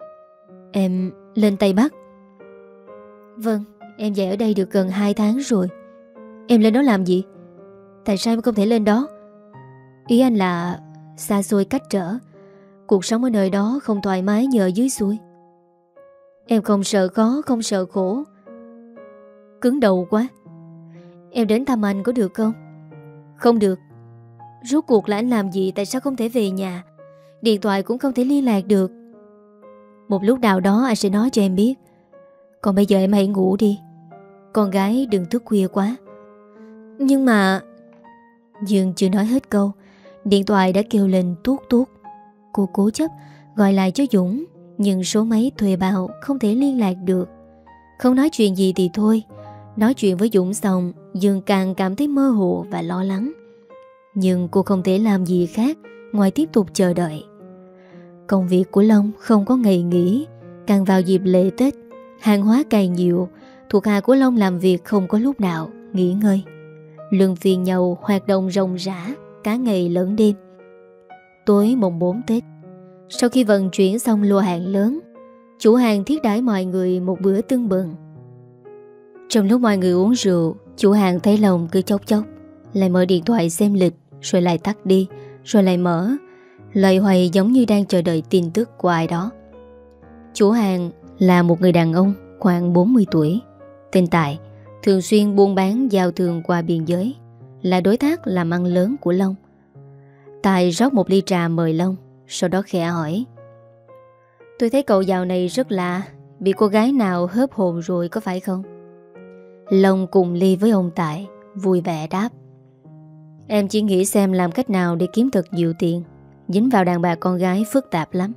Em lên Tây Bắc. Vâng, em về ở đây được gần 2 tháng rồi. Em lên đó làm gì? Tại sao em không thể lên đó? Ý anh là xa xôi cách trở. Cuộc sống ở nơi đó không thoải mái như ở dưới xuôi. Em không sợ khó, không sợ khổ. Cứng đầu quá. Em đến thăm anh có được không? Không được. Rốt cuộc là anh làm gì? Tại sao không thể về nhà? Điện thoại cũng không thể liên lạc được. Một lúc nào đó anh sẽ nói cho em biết. Còn bây giờ em hãy ngủ đi. Con gái đừng thức khuya quá. Nhưng mà... Dương chưa nói hết câu, điện thoại đã kêu lên tuốt tuốt. Cô cố chấp gọi lại cho Dũng, nhưng số máy thuê bao không thể liên lạc được. Không nói chuyện gì thì thôi, nói chuyện với Dũng xong, Dương càng cảm thấy mơ hồ và lo lắng. Nhưng cô không thể làm gì khác ngoài tiếp tục chờ đợi. Công việc của Long không có ngày nghỉ. Càng vào dịp lễ Tết, hàng hóa càng nhiều. Thuộc hạ của Long làm việc không có lúc nào nghỉ ngơi. Luân phiên nhau hoạt động ròng rã cả ngày lẫn đêm. Tối mùng 4 Tết, sau khi vận chuyển xong lô hàng lớn, chủ hàng thiết đãi mọi người một bữa tưng bừng. Trong lúc mọi người uống rượu, chủ hàng thấy Long cứ chốc chốc lại mở điện thoại xem lịch, rồi lại tắt đi, rồi lại mở, loay hoay giống như đang chờ đợi tin tức của ai đó. Chủ hàng là một người đàn ông khoảng 40 tuổi, tên Tài, thường xuyên buôn bán giao thương qua biên giới, là đối tác làm ăn lớn của Long. Tài rót một ly trà mời Long, sau đó khẽ hỏi: Tôi thấy cậu dạo này rất lạ, bị cô gái nào hớp hồn rồi có phải không? Long cùng ly với ông Tài, vui vẻ đáp. Em chỉ nghĩ xem làm cách nào để kiếm thật nhiều tiền. Dính vào đàn bà con gái phức tạp lắm.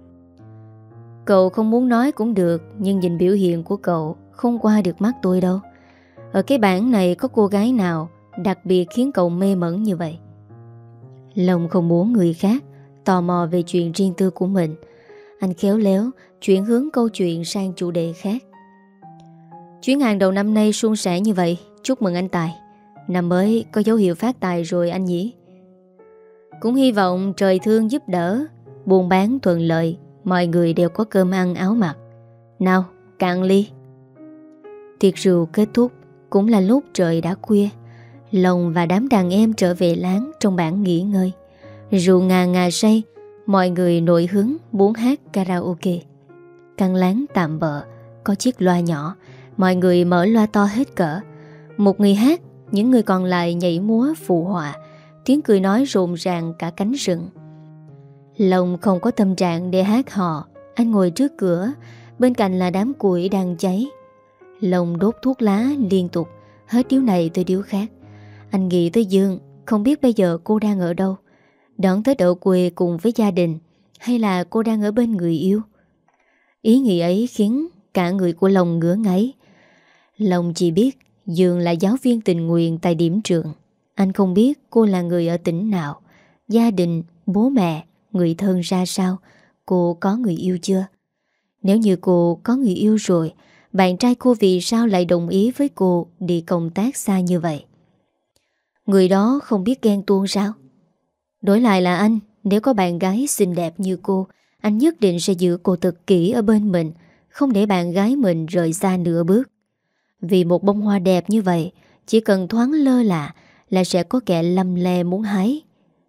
Cậu không muốn nói cũng được, nhưng nhìn biểu hiện của cậu không qua được mắt tôi đâu. Ở cái bảng này có cô gái nào đặc biệt khiến cậu mê mẩn như vậy? Long không muốn người khác tò mò về chuyện riêng tư của mình. Anh khéo léo chuyển hướng câu chuyện sang chủ đề khác. Chuyến hàng đầu năm nay suôn sẻ như vậy, chúc mừng anh Tài. Năm mới có dấu hiệu phát tài rồi anh nhỉ? Cũng hy vọng trời thương giúp đỡ, buôn bán thuận lợi, mọi người đều có cơm ăn áo mặc. Nào, cạn ly. Tiệc rượu kết thúc, cũng là lúc trời đã khuya. Long và đám đàn em trở về láng trong bản nghỉ ngơi. Rượu ngà say, mọi người nổi hứng muốn hát karaoke. Căn láng tạm bợ, có chiếc loa nhỏ, mọi người mở loa to hết cỡ. Một người hát, những người còn lại nhảy múa phụ họa. Tiếng cười nói rộn ràng cả cánh rừng. Long không có tâm trạng để hát hò. Anh ngồi trước cửa, bên cạnh là đám củi đang cháy. Long đốt thuốc lá liên tục, hết điếu này tới điếu khác. Anh nghĩ tới Dương, không biết bây giờ cô đang ở đâu. Đón Tết ở quê cùng với gia đình, hay là cô đang ở bên người yêu? Ý nghĩ ấy khiến cả người của Long ngứa ngáy. Long chỉ biết Dương là giáo viên tình nguyện tại điểm trường. Anh không biết cô là người ở tỉnh nào, gia đình, bố mẹ, người thân ra sao, cô có người yêu chưa? Nếu như cô có người yêu rồi, bạn trai cô vì sao lại đồng ý với cô đi công tác xa như vậy? Người đó không biết ghen tuông sao? Đổi lại là anh, nếu có bạn gái xinh đẹp như cô, anh nhất định sẽ giữ cô thật kỹ ở bên mình, không để bạn gái mình rời xa nửa bước. Vì một bông hoa đẹp như vậy, chỉ cần thoáng lơ là sẽ có kẻ lăm le muốn hái.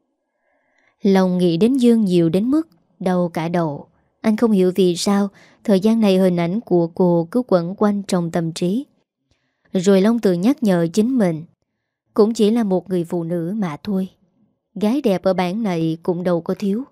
Lòng nghĩ đến Dương nhiều đến mức đau cả đầu. Anh không hiểu vì sao thời gian này hình ảnh của cô cứ quẩn quanh trong tâm trí. Rồi Long tự nhắc nhở chính mình, cũng chỉ là một người phụ nữ mà thôi. Gái đẹp ở bản này cũng đâu có thiếu.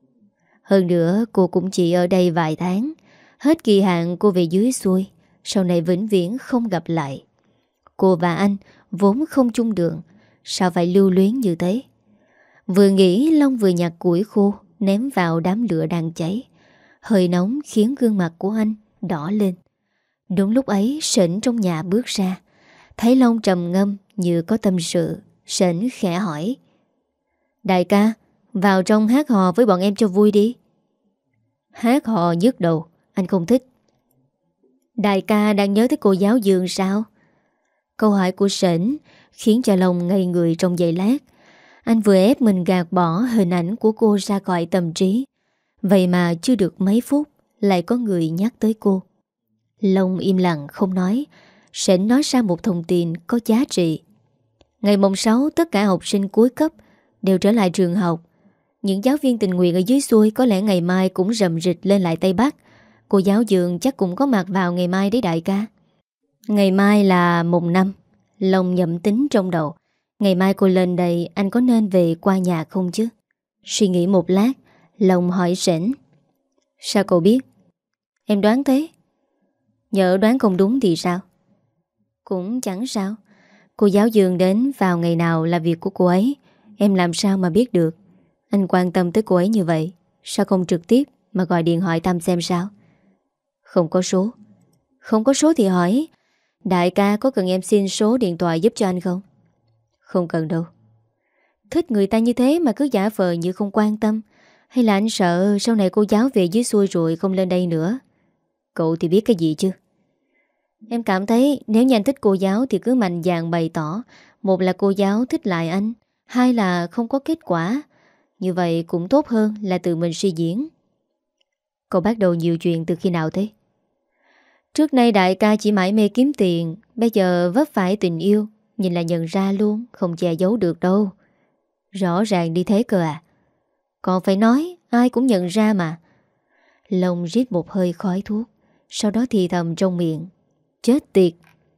Hơn nữa cô cũng chỉ ở đây vài tháng. Hết kỳ hạn cô về dưới xuôi, sau này vĩnh viễn không gặp lại. Cô và anh vốn không chung đường, sao phải lưu luyến như thế? Vừa nghĩ Long vừa nhặt củi khô ném vào đám lửa đang cháy. Hơi nóng khiến gương mặt của anh đỏ lên. Đúng lúc ấy Sỉnh trong nhà bước ra, thấy Long trầm ngâm như có tâm sự. Sỉnh khẽ hỏi: Đại ca, vào trong hát hò với bọn em cho vui đi. Hát hò nhức đầu, anh không thích. Đại ca đang nhớ tới cô giáo Dương sao? Câu hỏi của Sỉnh khiến cho Long ngây người trong giây lát. Anh vừa ép mình gạt bỏ hình ảnh của cô ra khỏi tâm trí. Vậy mà chưa được mấy phút lại có người nhắc tới cô. Long im lặng không nói. Sỉnh nói ra một thông tin có giá trị. Ngày mùng 6 tất cả học sinh cuối cấp đều trở lại trường học. Những giáo viên tình nguyện ở dưới xuôi có lẽ ngày mai cũng rầm rịch lên lại Tây Bắc. Cô giáo Dương chắc cũng có mặt vào ngày mai đấy đại ca. Ngày mai là mùng 5. Long nhẩm tính trong đầu. Ngày mai cô lên đây, anh có nên về qua nhà không chứ? Suy nghĩ một lát, Long hỏi Sỉnh: Sao cậu biết? Em đoán thế. Nhỡ đoán không đúng thì sao? Cũng chẳng sao. Cô giáo Dương đến vào ngày nào là việc của cô ấy. Em làm sao mà biết được? Anh quan tâm tới cô ấy như vậy, sao không trực tiếp mà gọi điện hỏi thăm xem sao? Không có số. Không có số thì hỏi: Đại ca có cần em xin số điện thoại giúp cho anh không? Không cần đâu. Thích người ta như thế mà cứ giả vờ như không quan tâm. Hay là anh sợ sau này cô giáo về dưới xuôi rồi không lên đây nữa? Cậu thì biết cái gì chứ? Em cảm thấy nếu như anh thích cô giáo thì cứ mạnh dạn bày tỏ. Một là cô giáo thích lại anh, hai là không có kết quả. Như vậy cũng tốt hơn là tự mình suy diễn. Cậu bắt đầu nhiều chuyện từ khi nào thế? Trước nay đại ca chỉ mải mê kiếm tiền, bây giờ vấp phải tình yêu, nhìn là nhận ra luôn, không che giấu được đâu. Rõ ràng đi thế cơ à? Còn phải nói, ai cũng nhận ra mà. Long rít một hơi khói thuốc, sau đó thì thầm trong miệng: Chết tiệt.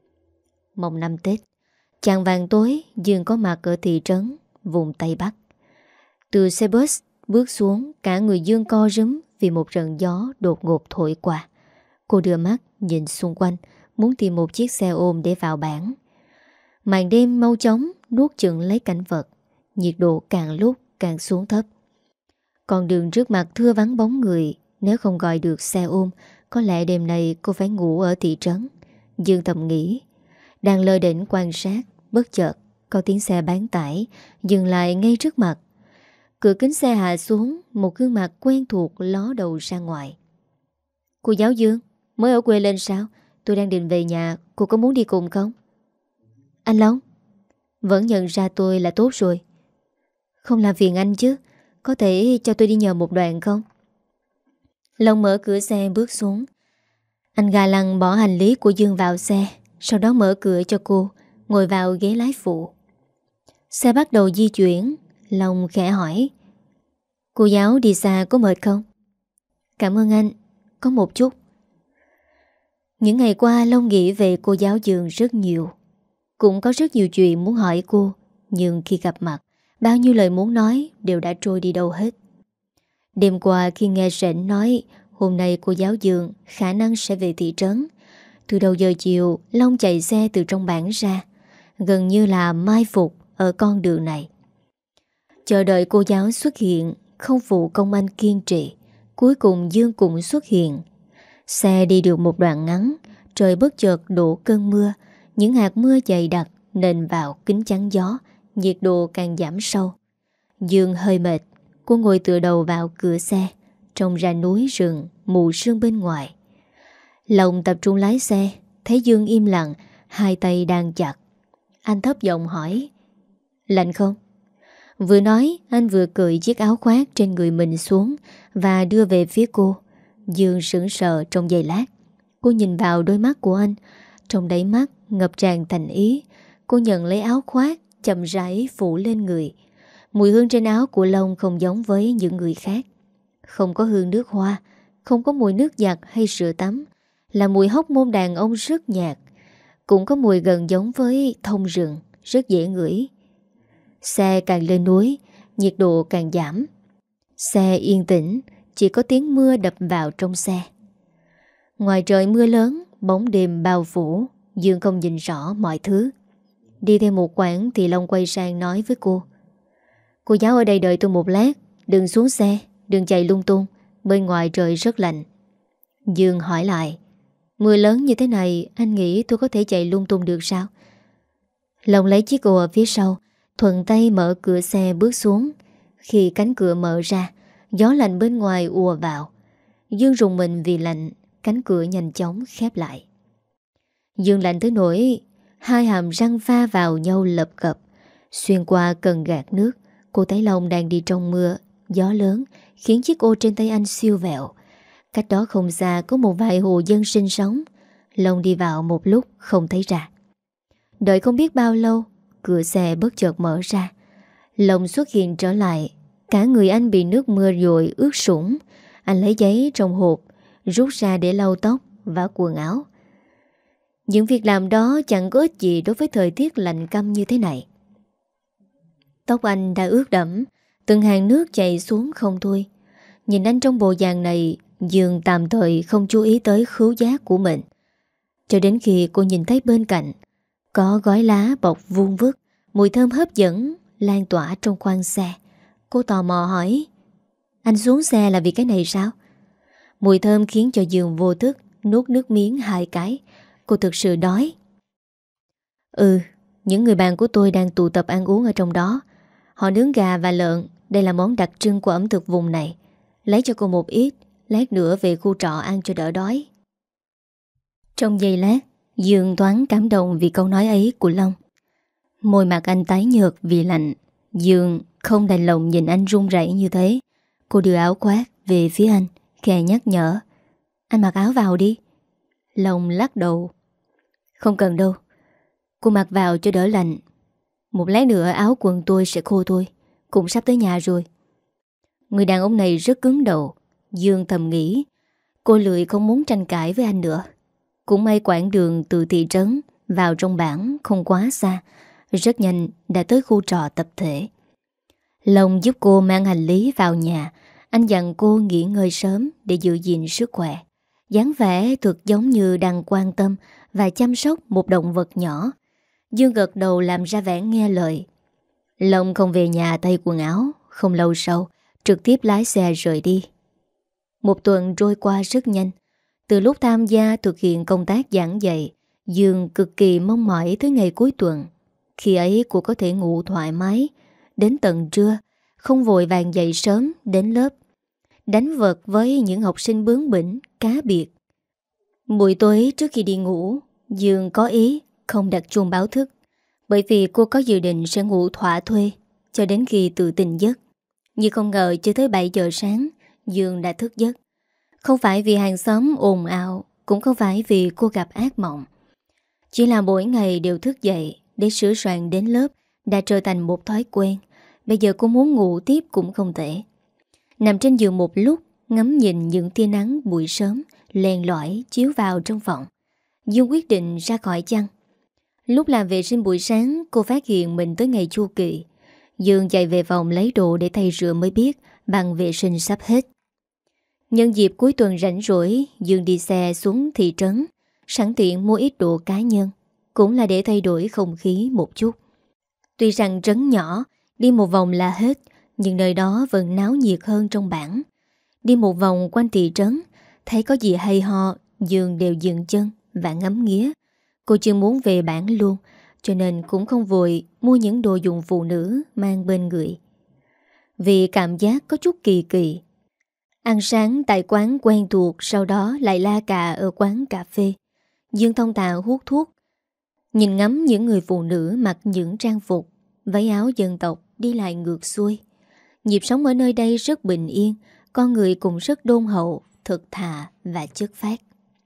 Mồng năm Tết, chạng vàng tối, Dương có mặt ở thị trấn vùng Tây Bắc. Từ xe bus bước xuống, cả người Dương co rúm vì vì một trận gió đột ngột thổi qua. Cô đưa mắt nhìn xung quanh, muốn tìm một chiếc xe ôm để vào bản. Màn đêm mau chóng nuốt chửng lấy cảnh vật, nhiệt độ càng lúc càng xuống thấp. Con đường trước mặt thưa vắng bóng người, nếu không gọi được xe ôm, có lẽ đêm nay cô phải ngủ ở thị trấn. Dương thầm nghĩ. Đang lơ đễnh quan sát, bất chợt có tiếng xe bán tải dừng lại ngay trước mặt. Cửa kính xe hạ xuống, một gương mặt quen thuộc ló đầu ra ngoài. Cô giáo Dương, mới ở quê lên sao? Tôi đang định về nhà, cô có muốn đi cùng không? Anh Long, vẫn nhận ra tôi là tốt rồi. Không làm phiền anh chứ, có thể cho tôi đi nhờ một đoạn không? Long mở cửa xe bước xuống. Anh ga lăng bỏ hành lý của Dương vào xe, sau đó mở cửa cho cô, ngồi vào ghế lái phụ. Xe bắt đầu di chuyển. Long khẽ hỏi: cô giáo đi xa có mệt không? Cảm ơn anh, có một chút. Những ngày qua Long nghĩ về cô giáo Dương rất nhiều. Cũng có rất nhiều chuyện muốn hỏi cô, nhưng khi gặp mặt, bao nhiêu lời muốn nói đều đã trôi đi đâu hết. Đêm qua khi nghe Sển nói hôm nay cô giáo Dương khả năng sẽ về thị trấn, từ đầu giờ chiều Long chạy xe từ trong bản ra, gần như là mai phục ở con đường này. Chờ đợi cô giáo xuất hiện không phụ công anh kiên trì. Cuối cùng Dương cũng xuất hiện. Xe đi được một đoạn ngắn, trời bất chợt đổ cơn mưa. Những hạt mưa dày đặc nền vào kính chắn gió, nhiệt độ càng giảm sâu. Dương hơi mệt, cô ngồi tựa đầu vào cửa xe, trông ra núi rừng mù sương bên ngoài. Long tập trung lái xe, thấy Dương im lặng, hai tay đang chặt. Anh thấp giọng hỏi: lạnh không? Vừa nói anh vừa cởi chiếc áo khoác trên người mình xuống và đưa về phía cô. Dương sững sờ trong giây lát. Cô nhìn vào đôi mắt của anh, trong đáy mắt ngập tràn thành ý. Cô nhận lấy áo khoác, chậm rãi phủ lên người. Mùi hương trên áo của Long không giống với những người khác. Không có hương nước hoa, không có mùi nước giặt hay sữa tắm, là mùi hóc môn đàn ông rất nhạt. Cũng có mùi gần giống với thông rừng, rất dễ ngửi. Xe càng lên núi, nhiệt độ càng giảm. Xe yên tĩnh, chỉ có tiếng mưa đập vào trong xe. Ngoài trời mưa lớn, bóng đêm bao phủ, Dương không nhìn rõ mọi thứ. Đi thêm một quãng thì Long quay sang nói với cô: cô giáo ở đây đợi tôi một lát, đừng xuống xe, đừng chạy lung tung, bên ngoài trời rất lạnh. Dương hỏi lại: mưa lớn như thế này, anh nghĩ tôi có thể chạy lung tung được sao? Long lấy chiếc ô ở phía sau, thuận tay mở cửa xe bước xuống. Khi cánh cửa mở ra, gió lạnh bên ngoài ùa vào. Dương rùng mình vì lạnh, cánh cửa nhanh chóng khép lại. Dương lạnh tới nỗi hai hàm răng va vào nhau lập cập. Xuyên qua cần gạt nước, cô thấy Long đang đi trong mưa. Gió lớn khiến chiếc ô trên tay anh siêu vẹo. Cách đó không xa có một vài hộ dân sinh sống. Long đi vào một lúc không thấy ra. Đợi không biết bao lâu, cửa xe bất chợt mở ra. Long xuất hiện trở lại. Cả người anh bị nước mưa rồi ướt sũng. Anh lấy giấy trong hộp, rút ra để lau tóc và quần áo. Những việc làm đó chẳng có ích gì đối với thời tiết lạnh căm như thế này. Tóc anh đã ướt đẫm, từng hàng nước chảy xuống không thôi. Nhìn anh trong bộ dạng này, Dương tạm thời không chú ý tới khứu giác của mình. Cho đến khi cô nhìn thấy bên cạnh có gói lá bọc vuông vức, mùi thơm hấp dẫn lan tỏa trong khoang xe. Cô tò mò hỏi: anh xuống xe là vì cái này sao? Mùi thơm khiến cho Dương vô thức nuốt nước miếng 2 cái. Cô thực sự đói. Những người bạn của tôi đang tụ tập ăn uống ở trong đó. Họ nướng gà và lợn, đây là món đặc trưng của ẩm thực vùng này. Lấy cho cô một ít, lát nữa về khu trọ ăn cho đỡ đói. Trong giây lát, Dương thoáng cảm động vì câu nói ấy của Long. Môi mặt anh tái nhợt vì lạnh. Dương không đành lòng nhìn anh run rẩy như thế. Cô đưa áo khoác về phía anh, khẽ nhắc nhở: anh mặc áo vào đi. Long lắc đầu: không cần đâu, cô mặc vào cho đỡ lạnh. Một lát nữa áo quần tôi sẽ khô thôi, cũng sắp tới nhà rồi. Người đàn ông này rất cứng đầu. Dương thầm nghĩ. Cô lười không muốn tranh cãi với anh nữa. Cũng may quãng đường từ thị trấn vào trong bản không quá xa, rất nhanh đã tới khu trọ tập thể. Long giúp cô mang hành lý vào nhà. Anh dặn cô nghỉ ngơi sớm để giữ gìn sức khỏe. Dáng vẻ thực giống như đang quan tâm và chăm sóc một động vật nhỏ. Dương gật đầu làm ra vẻ nghe lời. Long không về nhà thay quần áo. Không lâu sau trực tiếp lái xe rời đi. Một tuần trôi qua rất nhanh. Từ lúc tham gia thực hiện công tác giảng dạy, Dương cực kỳ mong mỏi tới ngày cuối tuần. Khi ấy cô có thể ngủ thoải mái đến tận trưa, không vội vàng dậy sớm đến lớp, đánh vật với những học sinh bướng bỉnh, cá biệt. Buổi tối trước khi đi ngủ, Dương có ý không đặt chuông báo thức, bởi vì cô có dự định sẽ ngủ thỏa thuê cho đến khi tự tỉnh giấc. Nhưng không ngờ chưa tới 7 giờ sáng, Dương đã thức giấc. Không phải vì hàng xóm ồn ào, cũng không phải vì cô gặp ác mộng. Chỉ là mỗi ngày đều thức dậy để sửa soạn đến lớp đã trở thành một thói quen. Bây giờ cô muốn ngủ tiếp cũng không thể. Nằm trên giường một lúc, ngắm nhìn những tia nắng buổi sớm len lỏi chiếu vào trong phòng, Dương quyết định ra khỏi chăn. Lúc làm vệ sinh buổi sáng, cô phát hiện mình tới ngày chu kỳ. Dương chạy về phòng lấy đồ để thay rửa mới biết bằng vệ sinh sắp hết. Nhân dịp cuối tuần rảnh rỗi, Dương đi xe xuống thị trấn, sẵn tiện mua ít đồ cá nhân, cũng là để thay đổi không khí một chút. Tuy rằng trấn nhỏ, đi một vòng là hết, nhưng nơi đó vẫn náo nhiệt hơn trong bản. Đi một vòng quanh thị trấn, thấy có gì hay ho, Dương đều dừng chân và ngắm nghía. Cô chưa muốn về bản luôn, cho nên cũng không vội mua những đồ dùng phụ nữ mang bên người. Vì cảm giác có chút kỳ kỳ. Ăn sáng tại quán quen thuộc, sau đó lại la cà ở quán cà phê. Dương thông thả hút thuốc, nhìn ngắm những người phụ nữ mặc những trang phục, váy áo dân tộc đi lại ngược xuôi. Nhịp sống ở nơi đây rất bình yên, con người cũng rất đôn hậu, thật thà và chất phác.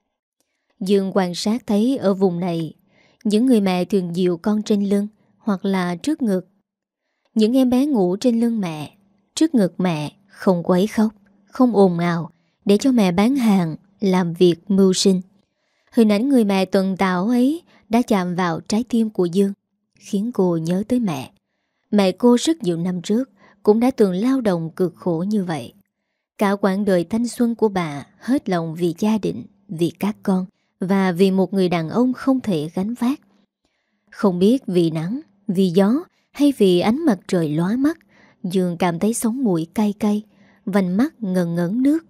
Dương quan sát thấy ở vùng này, những người mẹ thường dìu con trên lưng hoặc là trước ngực. Những em bé ngủ trên lưng mẹ, trước ngực mẹ, không quấy khóc, không ồn ào, để cho mẹ bán hàng, làm việc mưu sinh. Hình ảnh người mẹ tuần tảo ấy đã chạm vào trái tim của Dương, khiến cô nhớ tới mẹ. Mẹ cô rất nhiều năm trước cũng đã từng lao động cực khổ như vậy. Cả quãng đời thanh xuân của bà hết lòng vì gia đình, vì các con và vì một người đàn ông không thể gánh vác. Không biết vì nắng, vì gió hay vì ánh mặt trời lóa mắt, Dương cảm thấy sống mũi cay cay, vành mắt ngần ngấn nước.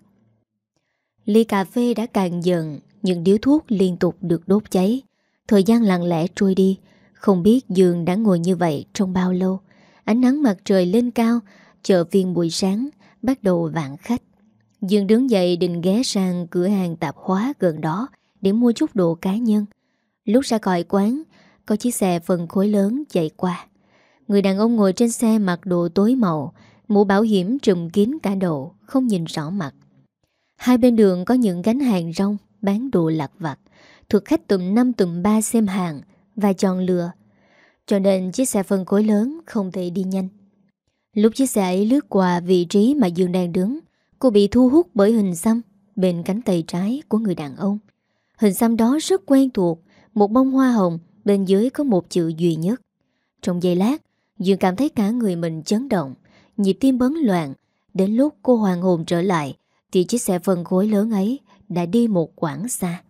Ly cà phê đã cạn dần, những điếu thuốc liên tục được đốt cháy. Thời gian lặng lẽ trôi đi, không biết Dương đã ngồi như vậy trong bao lâu. Ánh nắng mặt trời lên cao, chợ phiên buổi sáng bắt đầu vạn khách. Dương đứng dậy định ghé sang cửa hàng tạp hóa gần đó để mua chút đồ cá nhân. Lúc ra khỏi quán, có chiếc xe phân khối lớn chạy qua. Người đàn ông ngồi trên xe mặc đồ tối màu, mũ bảo hiểm trùm kín cả đầu, không nhìn rõ mặt. Hai bên đường có những gánh hàng rong bán đồ lặt vặt. Thực khách tụm 5 tụm 3 xem hàng và chọn lựa, cho nên chiếc xe phân khối lớn không thể đi nhanh. Lúc chiếc xe ấy lướt qua vị trí mà Dương đang đứng, cô bị thu hút bởi hình xăm bên cánh tay trái của người đàn ông. Hình xăm đó rất quen thuộc, một bông hoa hồng, bên dưới có một chữ duy nhất. Trong giây lát, Dương cảm thấy cả người mình chấn động, nhịp tim bấn loạn. Đến lúc cô hoàn hồn trở lại thì chiếc xe phân khối lớn ấy đã đi một quãng xa.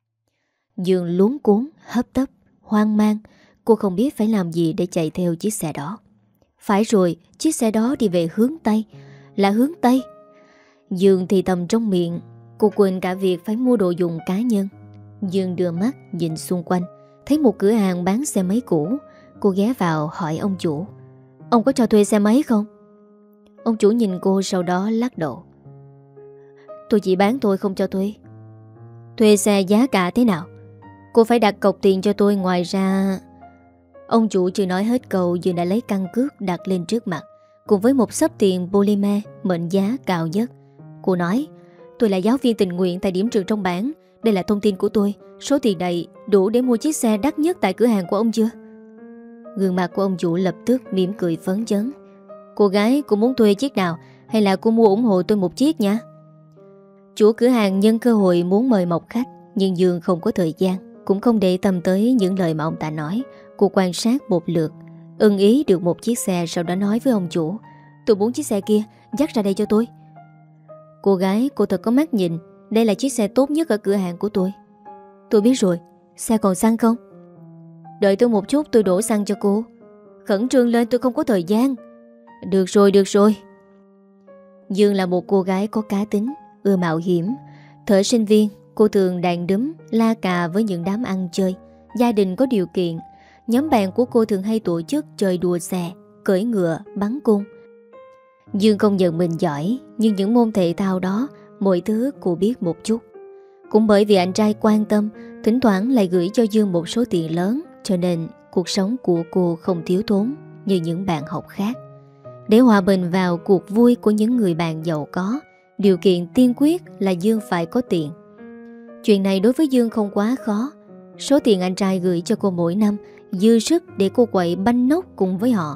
Dương luống cuống, hấp tấp, hoang mang. Cô không biết phải làm gì để chạy theo chiếc xe đó. Phải rồi, chiếc xe đó đi về hướng Tây. Là hướng Tây. Dương thì thầm trong miệng. Cô quên cả việc phải mua đồ dùng cá nhân. Dương đưa mắt nhìn xung quanh, thấy một cửa hàng bán xe máy cũ. Cô ghé vào hỏi ông chủ: "Ông có cho thuê xe máy không?" Ông chủ nhìn cô sau đó lắc đầu: "Tôi chỉ bán thôi, không cho thuê." "Thuê xe giá cả thế nào?" "Cô phải đặt cọc tiền cho tôi, ngoài ra..." Ông chủ chưa nói hết câu, Dương đã lấy căn cước đặt lên trước mặt, cùng với một xấp tiền polymer mệnh giá cao nhất. Cô nói: "Tôi là giáo viên tình nguyện tại điểm trường trong bản. Đây là thông tin của tôi. Số tiền này đủ để mua chiếc xe đắt nhất tại cửa hàng của ông chưa?" Gương mặt của ông chủ lập tức mỉm cười phấn chấn. "Cô gái, cô muốn thuê chiếc nào, hay là cô mua ủng hộ tôi một chiếc nha?" Chủ cửa hàng nhân cơ hội muốn mời mọc khách, nhưng Dương không có thời gian, cũng không để tâm tới những lời mà ông ta nói. Cô quan sát một lượt, ưng ý được một chiếc xe, sau đó nói với ông chủ: "Tôi muốn chiếc xe kia, dắt ra đây cho tôi." Cô gái, cô thật có mắt nhìn. Đây là chiếc xe tốt nhất ở cửa hàng của tôi. Tôi biết rồi. Xe còn xăng không? Đợi tôi một chút, tôi đổ xăng cho cô. Khẩn trương lên, tôi không có thời gian. Được rồi, được rồi. Dương là một cô gái có cá tính, ưa mạo hiểm. Thời sinh viên, cô thường đàn đúm, la cà với những đám ăn chơi. Gia đình có điều kiện. Nhóm bạn của cô thường hay tổ chức chơi đua xe, cưỡi ngựa, bắn cung. Dương không nhận mình giỏi, nhưng những môn thể thao đó, mọi thứ cô biết một chút. Cũng bởi vì anh trai quan tâm, thỉnh thoảng lại gửi cho Dương một số tiền lớn, cho nên cuộc sống của cô không thiếu thốn như những bạn học khác. Để hòa bình vào cuộc vui của những người bạn giàu có, điều kiện tiên quyết là Dương phải có tiền. Chuyện này đối với Dương không quá khó. Số tiền anh trai gửi cho cô mỗi năm dư sức để cô quậy banh nóc cùng với họ.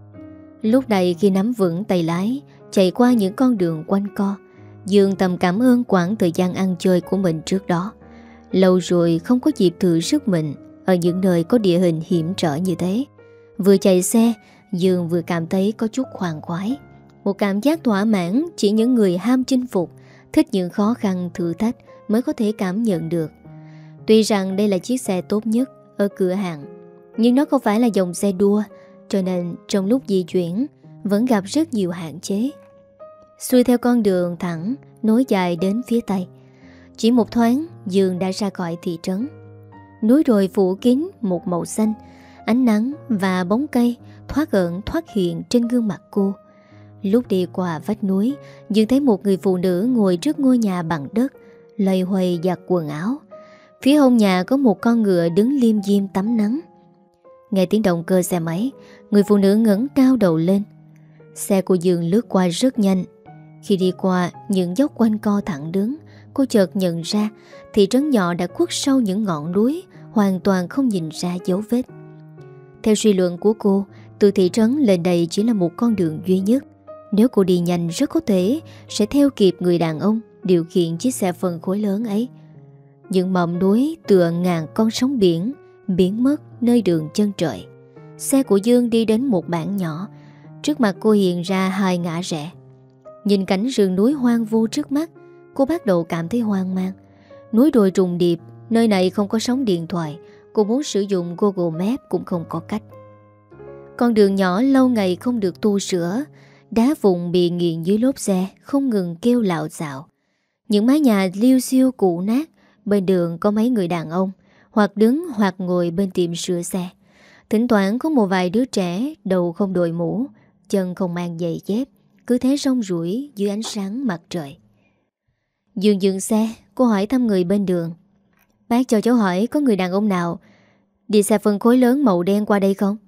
Lúc này khi nắm vững tay lái, chạy qua những con đường quanh co, Dương thầm cảm ơn quãng thời gian ăn chơi của mình trước đó. Lâu rồi không có dịp thử sức mình ở những nơi có địa hình hiểm trở như thế. Vừa chạy xe, Dương vừa cảm thấy có chút khoan khoái. Một cảm giác thỏa mãn chỉ những người ham chinh phục, thích những khó khăn thử thách mới có thể cảm nhận được. Tuy rằng đây là chiếc xe tốt nhất ở cửa hàng, nhưng nó không phải là dòng xe đua, cho nên trong lúc di chuyển vẫn gặp rất nhiều hạn chế. Xuôi theo con đường thẳng nối dài đến phía tây, chỉ một thoáng Dương đã ra khỏi thị trấn. Núi đồi phủ kín một màu xanh, ánh nắng và bóng cây thoát ẩn thoát hiện trên gương mặt cô. Lúc đi qua vách núi, Dương thấy một người phụ nữ ngồi trước ngôi nhà bằng đất, loay hoay giặt quần áo. Phía hông nhà có một con ngựa đứng liêm diêm tắm nắng. Nghe tiếng động cơ xe máy, người phụ nữ ngẩng cao đầu lên. Xe của Dương lướt qua rất nhanh. Khi đi qua những dốc quanh co thẳng đứng, cô chợt nhận ra thị trấn nhỏ đã khuất sâu những ngọn núi, hoàn toàn không nhìn ra dấu vết. Theo suy luận của cô, từ thị trấn lên đây chỉ là một con đường duy nhất. Nếu cô đi nhanh rất có thể sẽ theo kịp người đàn ông điều khiển chiếc xe phân khối lớn ấy. Những mỏm núi tựa ngàn con sóng biển biến mất nơi đường chân trời. Xe của Dương đi đến một bản nhỏ. Trước mặt cô hiện ra hai ngã rẽ. Nhìn cảnh rừng núi hoang vu trước mắt, cô bắt đầu cảm thấy hoang mang. Núi đồi trùng điệp, nơi này không có sóng điện thoại. Cô muốn sử dụng Google Maps cũng không có cách. Con đường nhỏ lâu ngày không được tu sửa, đá vụn bị nghiền dưới lốp xe không ngừng kêu lạo xạo. Những mái nhà liêu xiêu cũ nát. Bên đường có mấy người đàn ông, hoặc đứng hoặc ngồi bên tiệm sửa xe. Thỉnh thoảng có một vài đứa trẻ đầu không đội mũ, chân không mang giày dép, cứ thế rong ruổi dưới ánh sáng mặt trời. Dương dừng xe, cô hỏi thăm người bên đường. Bác cho cháu hỏi có người đàn ông nào đi xe phân khối lớn màu đen qua đây không?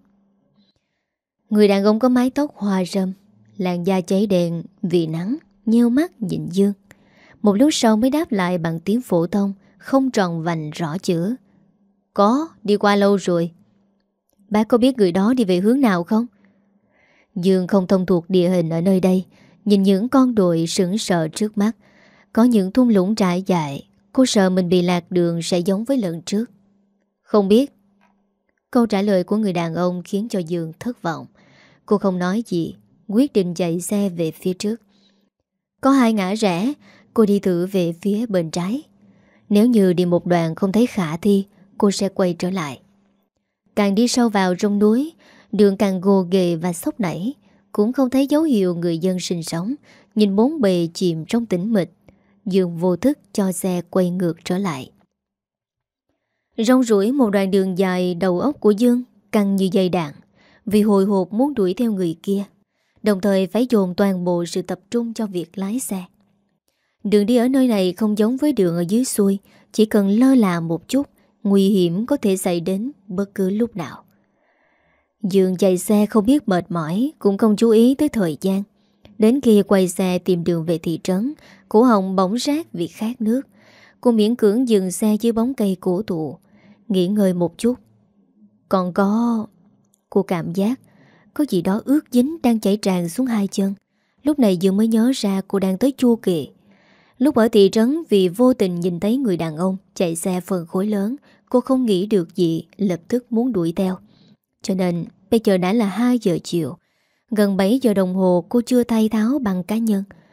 Người đàn ông có mái tóc hoa râm, làn da cháy đèn vì nắng, nheo mắt nhìn Dương. Một lúc sau mới đáp lại bằng tiếng phổ thông, không tròn vành rõ chữ. Có, đi qua lâu rồi. Bác có biết người đó đi về hướng nào không? Dương không thông thuộc địa hình ở nơi đây. Nhìn những con đồi sững sờ trước mắt, có những thung lũng trải dài. Cô sợ mình bị lạc đường sẽ giống với lần trước. Không biết. Câu trả lời của người đàn ông khiến cho Dương thất vọng. Cô không nói gì, quyết định chạy xe về phía trước. Có hai ngã rẽ, cô đi thử về phía bên trái. Nếu như đi một đoạn không thấy khả thi, cô sẽ quay trở lại. Càng đi sâu vào trong núi, đường càng gồ ghề và xốc nảy, cũng không thấy dấu hiệu người dân sinh sống. Nhìn bốn bề chìm trong tĩnh mịch, Dương vô thức cho xe quay ngược trở lại. Rong ruổi một đoạn đường dài, đầu óc của Dương căng như dây đạn, vì hồi hộp muốn đuổi theo người kia, đồng thời phải dồn toàn bộ sự tập trung cho việc lái xe. Đường đi ở nơi này không giống với đường ở dưới xuôi, chỉ cần lơ là một chút, nguy hiểm có thể xảy đến bất cứ lúc nào. Dương chạy xe không biết mệt mỏi, cũng không chú ý tới thời gian. Đến khi quay xe tìm đường về thị trấn, cổ họng bỗng rát vì khát nước. Cô miễn cưỡng dừng xe dưới bóng cây cổ thụ, nghỉ ngơi một chút. Còn cô cảm giác có gì đó ướt dính đang chảy tràn xuống hai chân. Lúc này Dương mới nhớ ra cô đang tới Chu Kỳ. Lúc ở thị trấn, vì vô tình nhìn thấy người đàn ông chạy xe phân khối lớn, cô không nghĩ được gì, lập tức muốn đuổi theo. Cho nên bây giờ đã là 2 giờ chiều. Gần 7 giờ đồng hồ cô chưa thay tháo bằng cá nhân.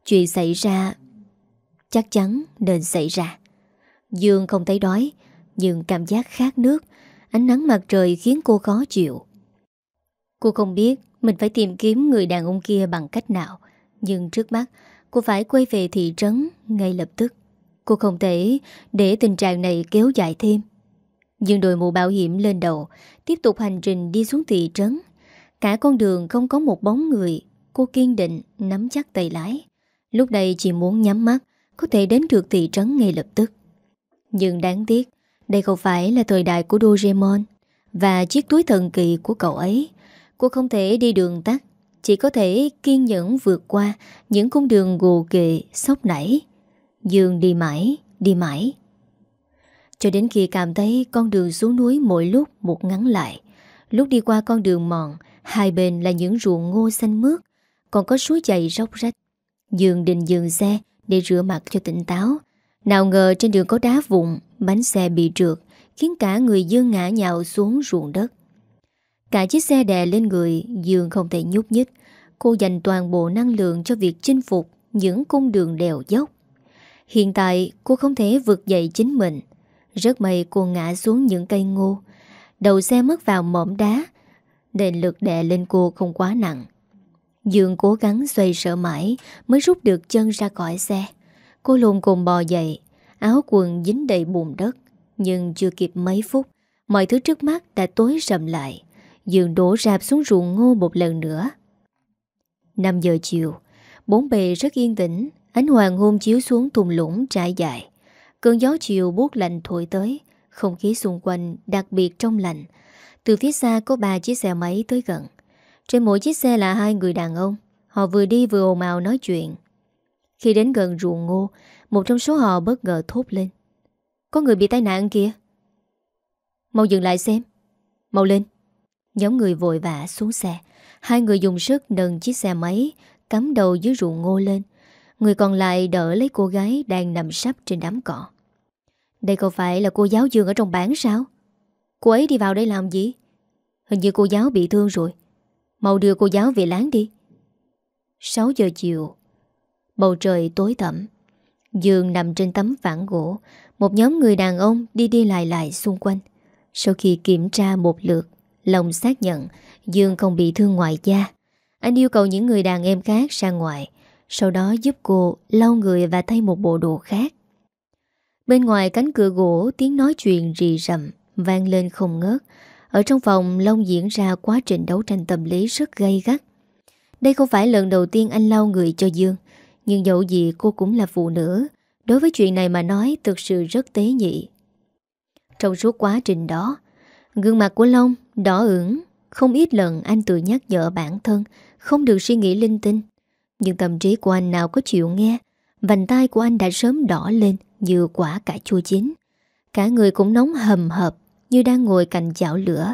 Chuyện xảy ra chắc chắn nên xảy ra. Dương không thấy đói, nhưng cảm giác khát nước, ánh nắng mặt trời khiến cô khó chịu. Cô không biết mình phải tìm kiếm người đàn ông kia bằng cách nào, nhưng trước mắt cô phải quay về thị trấn ngay lập tức. Cô không thể để tình trạng này kéo dài thêm. Dương đội mũ bảo hiểm lên đầu, tiếp tục hành trình đi xuống thị trấn. Cả con đường không có một bóng người. Cô kiên định nắm chắc tay lái. Lúc này chỉ muốn nhắm mắt có thể đến được thị trấn ngay lập tức. Nhưng đáng tiếc, đây không phải là thời đại của Doraemon và chiếc túi thần kỳ của cậu ấy. Cô không thể đi đường tắt, chỉ có thể kiên nhẫn vượt qua những cung đường gồ ghề, xóc nảy. Dương đi mãi, cho đến khi cảm thấy con đường xuống núi mỗi lúc một ngắn lại. Lúc đi qua con đường mòn, hai bên là những ruộng ngô xanh mướt, còn có suối chảy róc rách. Dương định dừng xe để rửa mặt cho tỉnh táo. Nào ngờ trên đường có đá vụn, bánh xe bị trượt, khiến cả người Dương ngã nhào xuống ruộng đất. Cả chiếc xe đè lên người, Dương không thể nhúc nhích. Cô dành toàn bộ năng lượng cho việc chinh phục những cung đường đèo dốc. Hiện tại cô không thể vực dậy chính mình. Rất may cô ngã xuống những cây ngô. Đầu xe mất vào mỏm đá, nên lực đè lên cô không quá nặng. Dương cố gắng xoay sở mãi mới rút được chân ra khỏi xe. Cô lùn cồn bò dậy, áo quần dính đầy bùn đất. Nhưng chưa kịp mấy phút, mọi thứ trước mắt đã tối sầm lại. Dương đổ rạp xuống ruộng ngô một lần nữa. 5 giờ chiều, bốn bề rất yên tĩnh. Ánh hoàng hôn chiếu xuống thung lũng trải dài. Cơn gió chiều buốt lạnh thổi tới, không khí xung quanh đặc biệt trong lành. Từ phía xa có 3 chiếc xe máy tới gần. Trên mỗi chiếc xe là 2 người đàn ông. Họ vừa đi vừa ồn ào nói chuyện. Khi đến gần ruộng ngô, một trong số họ bất ngờ thốt lên: "Có người bị tai nạn kìa!" "Mau dừng lại xem!" "Mau lên!" Nhóm người vội vã xuống xe. 2 người dùng sức nâng chiếc xe máy cắm đầu dưới ruộng ngô lên. Người còn lại đỡ lấy cô gái đang nằm sấp trên đám cỏ. "Đây không phải là cô giáo Dương ở trong bản sao? Cô ấy đi vào đây làm gì? Hình như cô giáo bị thương rồi. Mau đưa cô giáo về láng đi." 6 giờ chiều, bầu trời tối tăm. Dương nằm trên tấm phản gỗ. Một nhóm người đàn ông đi đi lại xung quanh. Sau khi kiểm tra một lượt, Long xác nhận Dương không bị thương ngoài da. Anh yêu cầu những người đàn em khác ra ngoài, sau đó giúp cô lau người và thay một bộ đồ khác. Bên ngoài cánh cửa gỗ, tiếng nói chuyện rì rầm vang lên không ngớt. Ở trong phòng, Long diễn ra quá trình đấu tranh tâm lý rất gay gắt. Đây không phải lần đầu tiên anh lau người cho Dương, nhưng dẫu gì cô cũng là phụ nữ. Đối với chuyện này mà nói thực sự rất tế nhị. Trong suốt quá trình đó, gương mặt của Long đỏ ửng. Không ít lần anh tự nhắc nhở bản thân không được suy nghĩ linh tinh. Nhưng tâm trí của anh nào có chịu nghe. Vành tai của anh đã sớm đỏ lên như quả cà chua chín. Cả người cũng nóng hầm hập như đang ngồi cạnh chảo lửa.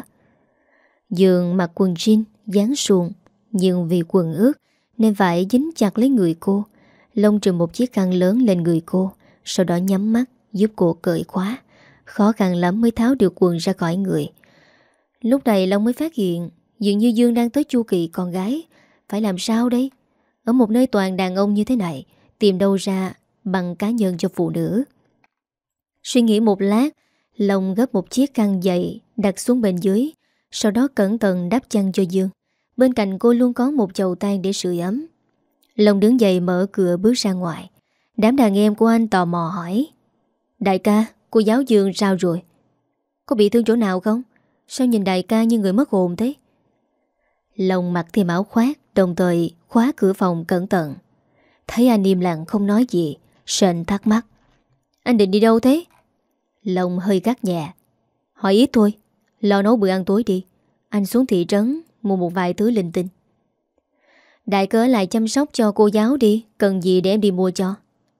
Dương mặc quần jean dáng suông, nhưng vì quần ướt nên phải dính chặt lấy người cô. Long trùm một chiếc khăn lớn lên người cô, sau đó nhắm mắt giúp cô cởi khóa. Khó khăn lắm mới tháo được quần ra khỏi người. Lúc này Long mới phát hiện dường như Dương đang tới chu kỳ con gái. Phải làm sao đây? Ở một nơi toàn đàn ông như thế này, tìm đâu ra bằng cá nhân cho phụ nữ? Suy nghĩ một lát, Long gấp một chiếc khăn dày đặt xuống bên dưới, sau đó cẩn thận đắp chăn cho Dương. Bên cạnh cô luôn có một chậu than để sưởi ấm. Long đứng dậy mở cửa bước ra ngoài. Đám đàn em của anh tò mò hỏi: "Đại ca, cô giáo Dương sao rồi? Có bị thương chỗ nào không? Sao nhìn đại ca như người mất hồn thế?" Long mặc thêm áo khoác, đồng thời khóa cửa phòng cẩn thận. Thấy anh im lặng không nói gì, Sên thắc mắc: "Anh định đi đâu thế?" Long hơi gắt nhẹ: "Hỏi ít thôi, lo nấu bữa ăn tối đi. Anh xuống thị trấn mua một vài thứ linh tinh." "Đại ca lại chăm sóc cho cô giáo đi, cần gì để em đi mua cho?"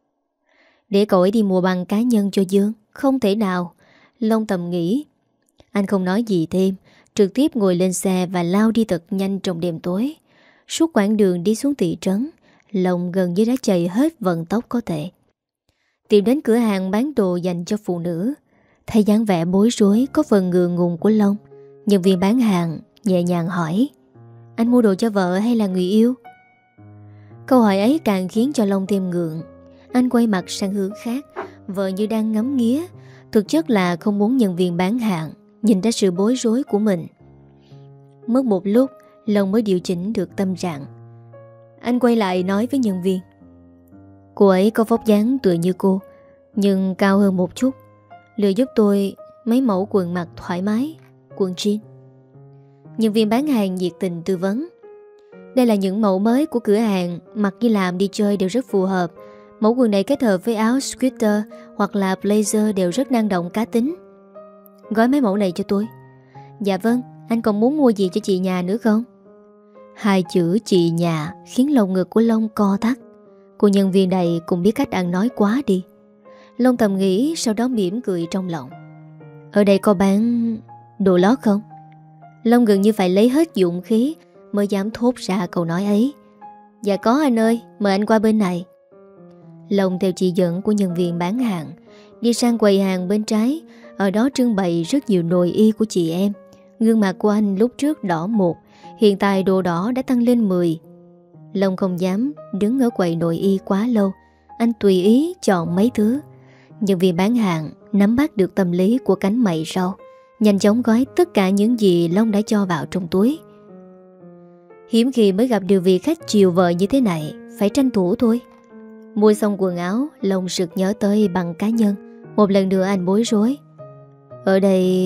"Để cậu ấy đi mua bằng cá nhân cho Dương." "Không thể nào." Long thầm nghĩ. Anh không nói gì thêm, trực tiếp ngồi lên xe và lao đi thật nhanh trong đêm tối. Suốt quãng đường đi xuống thị trấn, Long gần như đã chạy hết vận tốc có thể. Tìm đến cửa hàng bán đồ dành cho phụ nữ. Thấy dáng vẻ bối rối có phần ngượng ngùng của Long, nhân viên bán hàng nhẹ nhàng hỏi: "Anh mua đồ cho vợ hay là người yêu?" Câu hỏi ấy càng khiến cho Long thêm ngượng. Anh quay mặt sang hướng khác, vợ như đang ngắm nghía, thực chất là không muốn nhân viên bán hàng nhìn ra sự bối rối của mình. Mất một lúc, Long mới điều chỉnh được tâm trạng. Anh quay lại nói với nhân viên: cô ấy có vóc dáng tựa như cô, nhưng cao hơn một chút. Lựa giúp tôi mấy mẫu quần mặc thoải mái, quần jean. Nhân viên bán hàng nhiệt tình tư vấn: đây là những mẫu mới của cửa hàng, mặc đi làm đi chơi đều rất phù hợp. Mẫu quần này kết hợp với áo sweater hoặc là blazer đều rất năng động cá tính. Gói mấy mẫu này cho tôi. Dạ vâng, anh còn muốn mua gì cho chị nhà nữa không? Hai chữ chị nhà khiến lồng ngực của Long co thắt. Cô nhân viên này cũng biết cách ăn nói quá đi. Long thầm nghĩ, sau đó mỉm cười trong lòng. Ở đây có bán đồ lót không? Long gần như phải lấy hết dũng khí mới dám thốt ra câu nói ấy. Dạ có anh ơi, mời anh qua bên này. Long theo chỉ dẫn của nhân viên bán hàng đi sang quầy hàng bên trái. Ở đó trưng bày rất nhiều nội y của chị em. Gương mặt của anh lúc trước đỏ 1, hiện tại độ đỏ đã tăng lên 10. Long không dám đứng ở quầy nội y quá lâu. Anh tùy ý chọn mấy thứ. Nhân viên bán hàng nắm bắt được tâm lý của cánh mày rau, nhanh chóng gói tất cả những gì Long đã cho vào trong túi. Hiếm khi mới gặp được vị khách chiều vợ như thế này, phải tranh thủ thôi. Mua xong quần áo, Long sực nhớ tới bằng cá nhân. Một lần nữa anh bối rối. Ở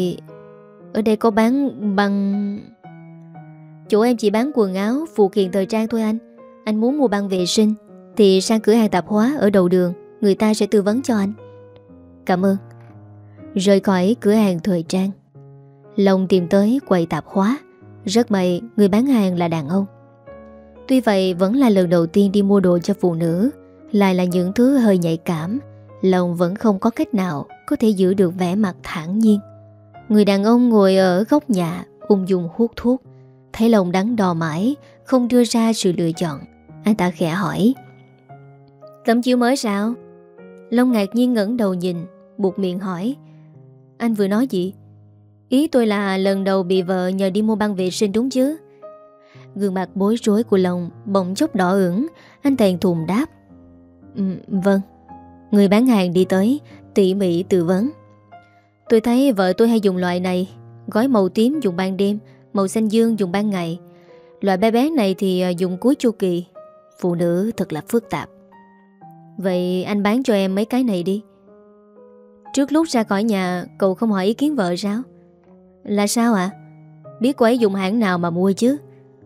đây có bán băng... Chỗ em chỉ bán quần áo, phụ kiện thời trang thôi anh. Anh muốn mua băng vệ sinh thì sang cửa hàng tạp hóa ở đầu đường, người ta sẽ tư vấn cho anh. Cảm ơn. Rời khỏi cửa hàng thời trang, Long tìm tới quầy tạp hóa. Rất may người bán hàng là đàn ông. Tuy vậy vẫn là lần đầu tiên đi mua đồ cho phụ nữ, lại là những thứ hơi nhạy cảm. Long vẫn không có cách nào có thể giữ được vẻ mặt thản nhiên. Người đàn ông ngồi ở góc nhà ung dung hút thuốc. Thấy Long đắn đo mãi, không đưa ra sự lựa chọn, anh ta khẽ hỏi: tấm chiếu mới sao? Long ngạc nhiên ngẩng đầu nhìn, buột miệng hỏi: anh vừa nói gì? Ý tôi là lần đầu bị vợ nhờ đi mua băng vệ sinh đúng chứ? Gương mặt bối rối của Long bỗng chốc đỏ ửng. Anh thẹn thùng đáp: vâng. Người bán hàng đi tới, tỉ mỉ tư vấn: tôi thấy vợ tôi hay dùng loại này. Gói màu tím dùng ban đêm, màu xanh dương dùng ban ngày. Loại bé bé này thì dùng cuối chu kỳ. Phụ nữ thật là phức tạp. Vậy anh bán cho em mấy cái này đi. Trước lúc ra khỏi nhà, cậu không hỏi ý kiến vợ sao? Là sao ạ? Biết cô ấy dùng hãng nào mà mua chứ?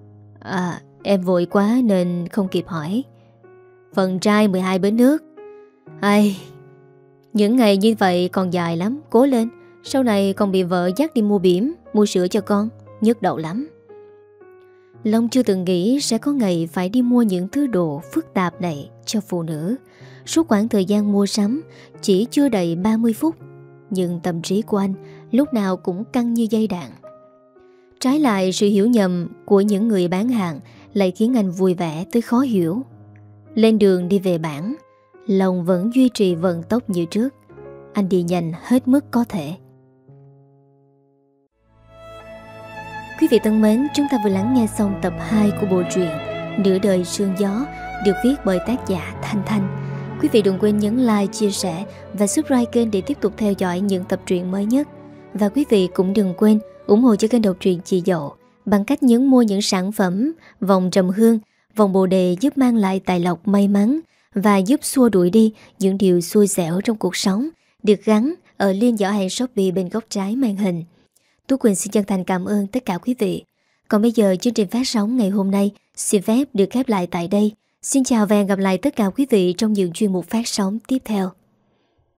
Em vội quá nên không kịp hỏi. Phần trai 12 bến nước. Ai, những ngày như vậy còn dài lắm, cố lên. Sau này còn bị vợ dắt đi mua bỉm, mua sữa cho con, nhức đầu lắm. Long chưa từng nghĩ sẽ có ngày phải đi mua những thứ đồ phức tạp này cho phụ nữ. Suốt quãng thời gian mua sắm chỉ chưa đầy 30 phút, nhưng tâm trí của anh lúc nào cũng căng như dây đàn. Trái lại, sự hiểu nhầm của những người bán hàng lại khiến anh vui vẻ tới khó hiểu. Lên đường đi về bản, Long vẫn duy trì vận tốc như trước. Anh đi nhanh hết mức có thể. Quý vị thân mến, chúng ta vừa lắng nghe xong tập 2 của bộ truyện Nửa đời sương gió, được viết bởi tác giả Thanh Thanh. Quý vị đừng quên nhấn like, chia sẻ và subscribe kênh để tiếp tục theo dõi những tập truyện mới nhất. Và quý vị cũng đừng quên ủng hộ cho kênh đọc truyện Chị Dậu bằng cách nhấn mua những sản phẩm vòng trầm hương, vòng bồ đề giúp mang lại tài lộc may mắn và giúp xua đuổi đi những điều xui xẻo trong cuộc sống, được gắn ở link giỏ hàng Shopee bên góc trái màn hình. Tú Quỳnh xin chân thành cảm ơn tất cả quý vị. Còn bây giờ chương trình phát sóng ngày hôm nay xin phép được khép lại tại đây. Xin chào và hẹn gặp lại tất cả quý vị trong những chuyên mục phát sóng tiếp theo.